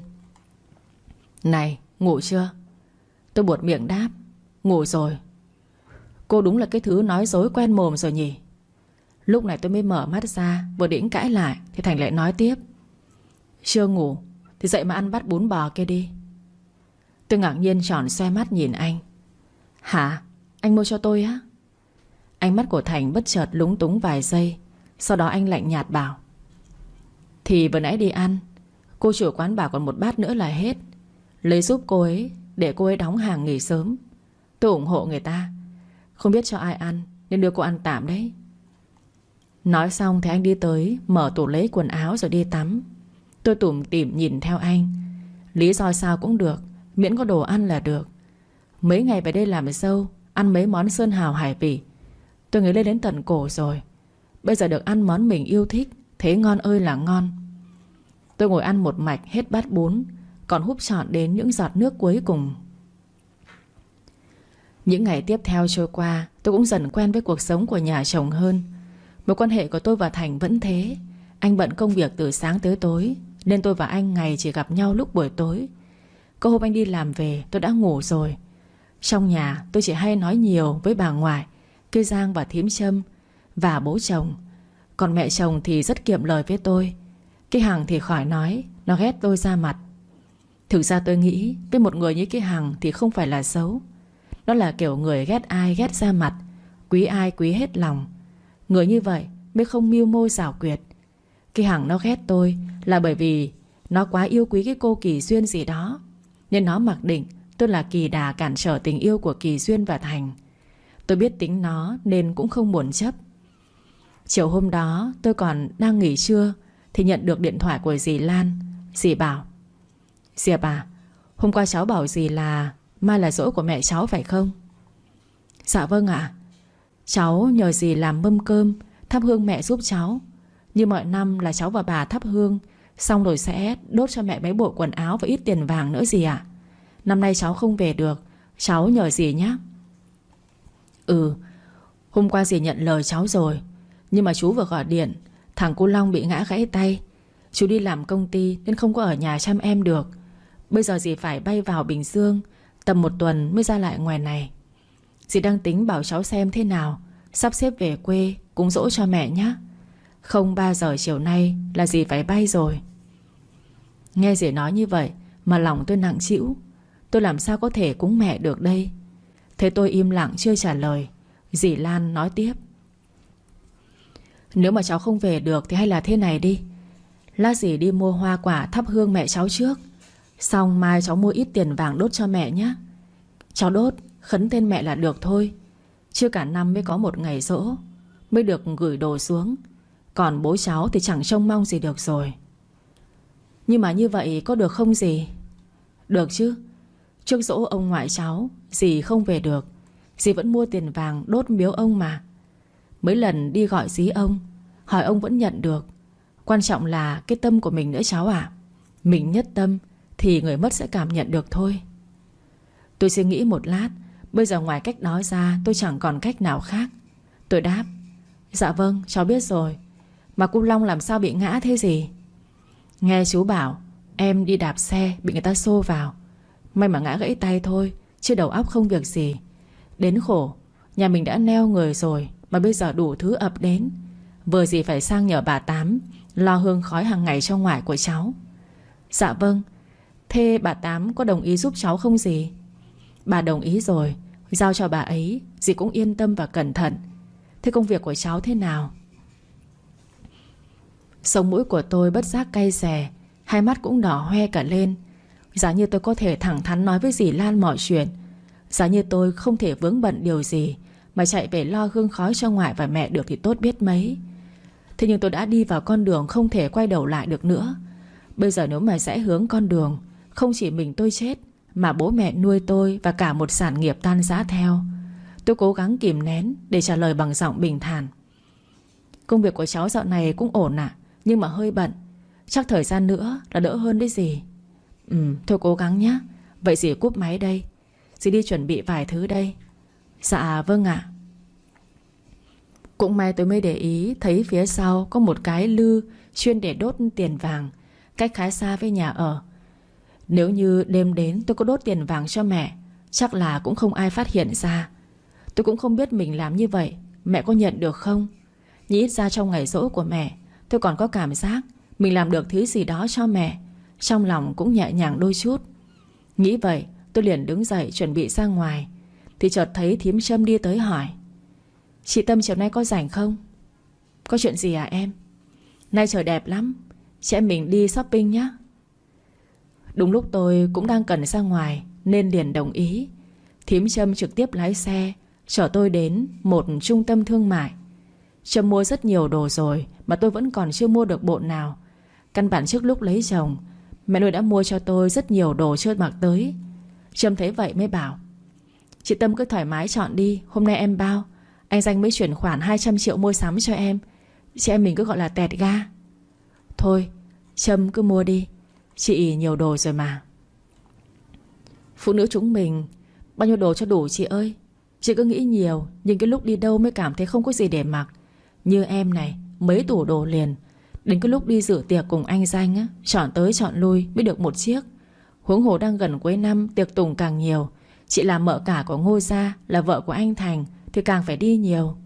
Này, ngủ chưa? Tôi buột miệng đáp. Ngủ rồi. Cô đúng là cái thứ nói dối quen mồm rồi nhỉ. Lúc này tôi mới mở mắt ra, vừa định cãi lại thì Thành lại nói tiếp. Chưa ngủ thì dậy mà ăn bát bún bò kia đi. Tôi ngạc nhiên tròn xoe mắt nhìn anh. Hả? Anh mua cho tôi á? Ánh mắt của Thành bất chợt lúng túng vài giây, sau đó anh lạnh nhạt bảo. Thì vừa nãy đi ăn, cô chủ quán bảo còn một bát nữa là hết. Lấy giúp cô ấy, để cô ấy đóng hàng nghỉ sớm. Tôi ủng hộ người ta. Không biết cho ai ăn nên đưa cô ăn tạm đấy. Nói xong thì anh đi tới, mở tủ lấy quần áo rồi đi tắm. Tôi tủm tỉm nhìn theo anh. Lý do sao cũng được, miễn có đồ ăn là được. Mấy ngày về đây làm dâu, ăn mấy món sơn hào hải vị, tôi nghĩ lên đến tận cổ rồi. Bây giờ được ăn món mình yêu thích, thế ngon ơi là ngon. Tôi ngồi ăn một mạch hết bát bún, còn húp trọn đến những giọt nước cuối cùng. Những ngày tiếp theo trôi qua, tôi cũng dần quen với cuộc sống của nhà chồng hơn. Mối quan hệ của tôi và Thành vẫn thế. Anh bận công việc từ sáng tới tối, nên tôi và anh ngày chỉ gặp nhau lúc buổi tối. Có hôm anh đi làm về tôi đã ngủ rồi. Trong nhà tôi chỉ hay nói nhiều với bà ngoại, cây Giang và thím Trâm và bố chồng. Còn mẹ chồng thì rất kiệm lời với tôi. Cái Hằng thì khỏi nói, nó ghét tôi ra mặt. Thực ra tôi nghĩ với một người như cái Hằng thì không phải là xấu. Nó là kiểu người ghét ai ghét ra mặt, quý ai quý hết lòng. Người như vậy mới không mưu mô xảo quyệt. Cái Hằng nó ghét tôi là bởi vì nó quá yêu quý cái cô Kỳ Duyên gì đó, nên nó mặc định tôi là kỳ đà cản trở tình yêu của Kỳ Duyên và Thành. Tôi biết tính nó nên cũng không buồn chấp. Chiều hôm đó tôi còn đang nghỉ trưa thì nhận được điện thoại của dì Lan. Dì bảo: Diệp à, hôm qua cháu bảo dì là mai là giỗ của mẹ cháu phải không? Dạ vâng ạ. Cháu nhờ dì làm mâm cơm thắp hương mẹ giúp cháu. Như mọi năm là cháu và bà thắp hương, xong rồi sẽ đốt cho mẹ mấy bộ quần áo và ít tiền vàng nữa dì ạ. Năm nay cháu không về được, cháu nhờ dì nhé. Hôm qua dì nhận lời cháu rồi, nhưng mà chú vừa gọi điện, thằng cu Long bị ngã gãy tay. Chú đi làm công ty nên không có ở nhà chăm em được. Bây giờ dì phải bay vào Bình Dương, tầm 1 tuần mới ra lại ngoài này. Dì đang tính bảo cháu xem thế nào, sắp xếp về quê cúng giỗ cho mẹ nhé. Không 3 giờ chiều nay là dì phải bay rồi. Nghe dì nói như vậy mà lòng tôi nặng trĩu. Tôi làm sao có thể cúng mẹ được đây? Thế tôi im lặng chưa trả lời, dì Lan nói tiếp: Nếu mà cháu không về được thì hay là thế này đi, lát dì đi mua hoa quả thắp hương mẹ cháu trước. Xong mai cháu mua ít tiền vàng đốt cho mẹ nhé. Cháu đốt khấn tên mẹ là được thôi, chứ cả năm mới có một ngày giỗ mới được gửi đồ xuống. Còn bố cháu thì chẳng trông mong gì được rồi. Nhưng mà như vậy có được không dì? Được chứ. Trước giỗ ông ngoại cháu dì không về được, dì vẫn mua tiền vàng đốt biếu ông mà. Mấy lần đi gọi dí ông, hỏi ông vẫn nhận được. Quan trọng là cái tâm của mình nữa cháu ạ. Mình nhất tâm thì người mất sẽ cảm nhận được thôi. Tôi suy nghĩ một lát. Bây giờ ngoài cách đó ra tôi chẳng còn cách nào khác. Tôi đáp: dạ vâng, cháu biết rồi. Mà cô Long làm sao bị ngã thế gì? Nghe chú bảo em đi đạp xe bị người ta xô vào. May mà ngã gãy tay thôi, chứ đầu óc không việc gì. Đến khổ, nhà mình đã neo người rồi mà bây giờ đủ thứ ập đến. Vừa gì phải sang nhờ bà Tám lo hương khói hàng ngày cho ngoại của cháu. Dạ vâng. Thế bà Tám có đồng ý giúp cháu không dì? Bà đồng ý rồi, giao cho bà ấy, dì cũng yên tâm và cẩn thận. Thế công việc của cháu thế nào? Sống mũi của tôi bất giác cay xè, hai mắt cũng đỏ hoe cả lên. Giá như tôi có thể thẳng thắn nói với dì Lan mọi chuyện, giá như tôi không thể vướng bận điều gì mà chạy về lo hương khói cho ngoại và mẹ được thì tốt biết mấy. Thế nhưng tôi đã đi vào con đường không thể quay đầu lại được nữa. Bây giờ nếu mà rẽ hướng con đường, không chỉ mình tôi chết mà bố mẹ nuôi tôi và cả một sản nghiệp tan rã theo. Tôi cố gắng kìm nén để trả lời bằng giọng bình thản: công việc của cháu dạo này cũng ổn ạ, nhưng mà hơi bận. Chắc thời gian nữa là đỡ hơn đấy dì. Thôi cố gắng nhé. Vậy dì cúp máy đây, dì đi chuẩn bị vài thứ đây. Dạ vâng ạ. Cũng may tôi mới để ý thấy phía sau có một cái lư chuyên để đốt tiền vàng, cách khá xa với nhà ở. Nếu như đêm đến tôi có đốt tiền vàng cho mẹ, chắc là cũng không ai phát hiện ra. Tôi cũng không biết mình làm như vậy mẹ có nhận được không. Nhưng ít ra trong ngày giỗ của mẹ, tôi còn có cảm giác mình làm được thứ gì đó cho mẹ. Trong lòng cũng nhẹ nhàng đôi chút. Nghĩ vậy tôi liền đứng dậy chuẩn bị ra ngoài, thì chợt thấy thím Trâm đi tới hỏi: chị Tâm chiều nay có rảnh không? Có chuyện gì à em? Nay trời đẹp lắm, chị em mình đi shopping nhé. Đúng lúc tôi cũng đang cần ra ngoài nên liền đồng ý. Thím Trâm trực tiếp lái xe chở tôi đến một trung tâm thương mại. Trâm mua rất nhiều đồ rồi mà tôi vẫn còn chưa mua được bộ nào. Căn bản trước lúc lấy chồng, mẹ nuôi đã mua cho tôi rất nhiều đồ chưa mặc tới. Trâm thấy vậy mới bảo: chị Tâm cứ thoải mái chọn đi, hôm nay em bao. Anh Danh mới chuyển khoản 200 triệu mua sắm cho em. Chị em mình cứ gọi là tẹt ga. Thôi Trâm cứ mua đi, chị nhiều đồ rồi mà. Phụ nữ chúng mình bao nhiêu đồ cho đủ chị ơi. Chị cứ nghĩ nhiều, nhưng cái lúc đi đâu mới cảm thấy không có gì để mặc. Như em này, mấy tủ đồ liền. Đến cái lúc đi dự tiệc cùng anh Danh á, chọn tới chọn lui mới được một chiếc. Huống hồ đang gần cuối năm, tiệc tùng càng nhiều. Chị là mợ cả của Ngô Gia, là vợ của anh Thành, thì càng phải đi nhiều.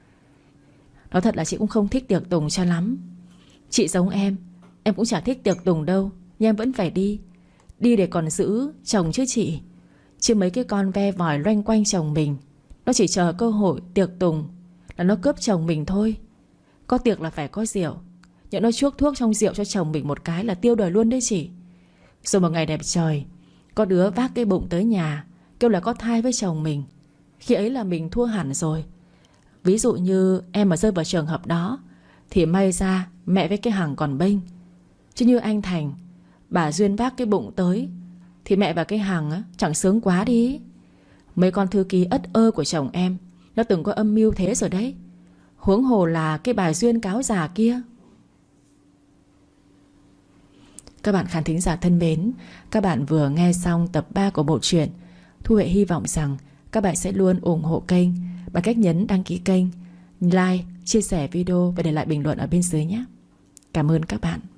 Nói thật là chị cũng không thích tiệc tùng cho lắm. Chị giống em cũng chả thích tiệc tùng đâu, nhưng em vẫn phải đi. Đi để còn giữ chồng chứ chị. Chứ mấy cái con ve vòi loanh quanh chồng mình, nó chỉ chờ cơ hội tiệc tùng là nó cướp chồng mình thôi. Có tiệc là phải có rượu, nhỡ nó chuốc thuốc trong rượu cho chồng mình một cái là tiêu đời luôn đấy chị. Rồi một ngày đẹp trời, có đứa vác cái bụng tới nhà kêu là có thai với chồng mình. Khi ấy là mình thua hẳn rồi. Ví dụ như em mà rơi vào trường hợp đó thì may ra mẹ với cái Hằng còn bênh. Chứ như anh Thành, bà Duyên vác cái bụng tới thì mẹ và cái Hằng á, chẳng sướng quá đi. Mấy con thư ký ất ơ của chồng em nó từng có âm mưu thế rồi đấy. Huống hồ là cái bà Duyên cáo già kia. Các bạn khán thính giả thân mến, các bạn vừa nghe xong tập 3 của bộ truyện. Thu Huệ hy vọng rằng các bạn sẽ luôn ủng hộ kênh bằng cách nhấn đăng ký kênh, like, chia sẻ video và để lại bình luận ở bên dưới nhé. Cảm ơn các bạn.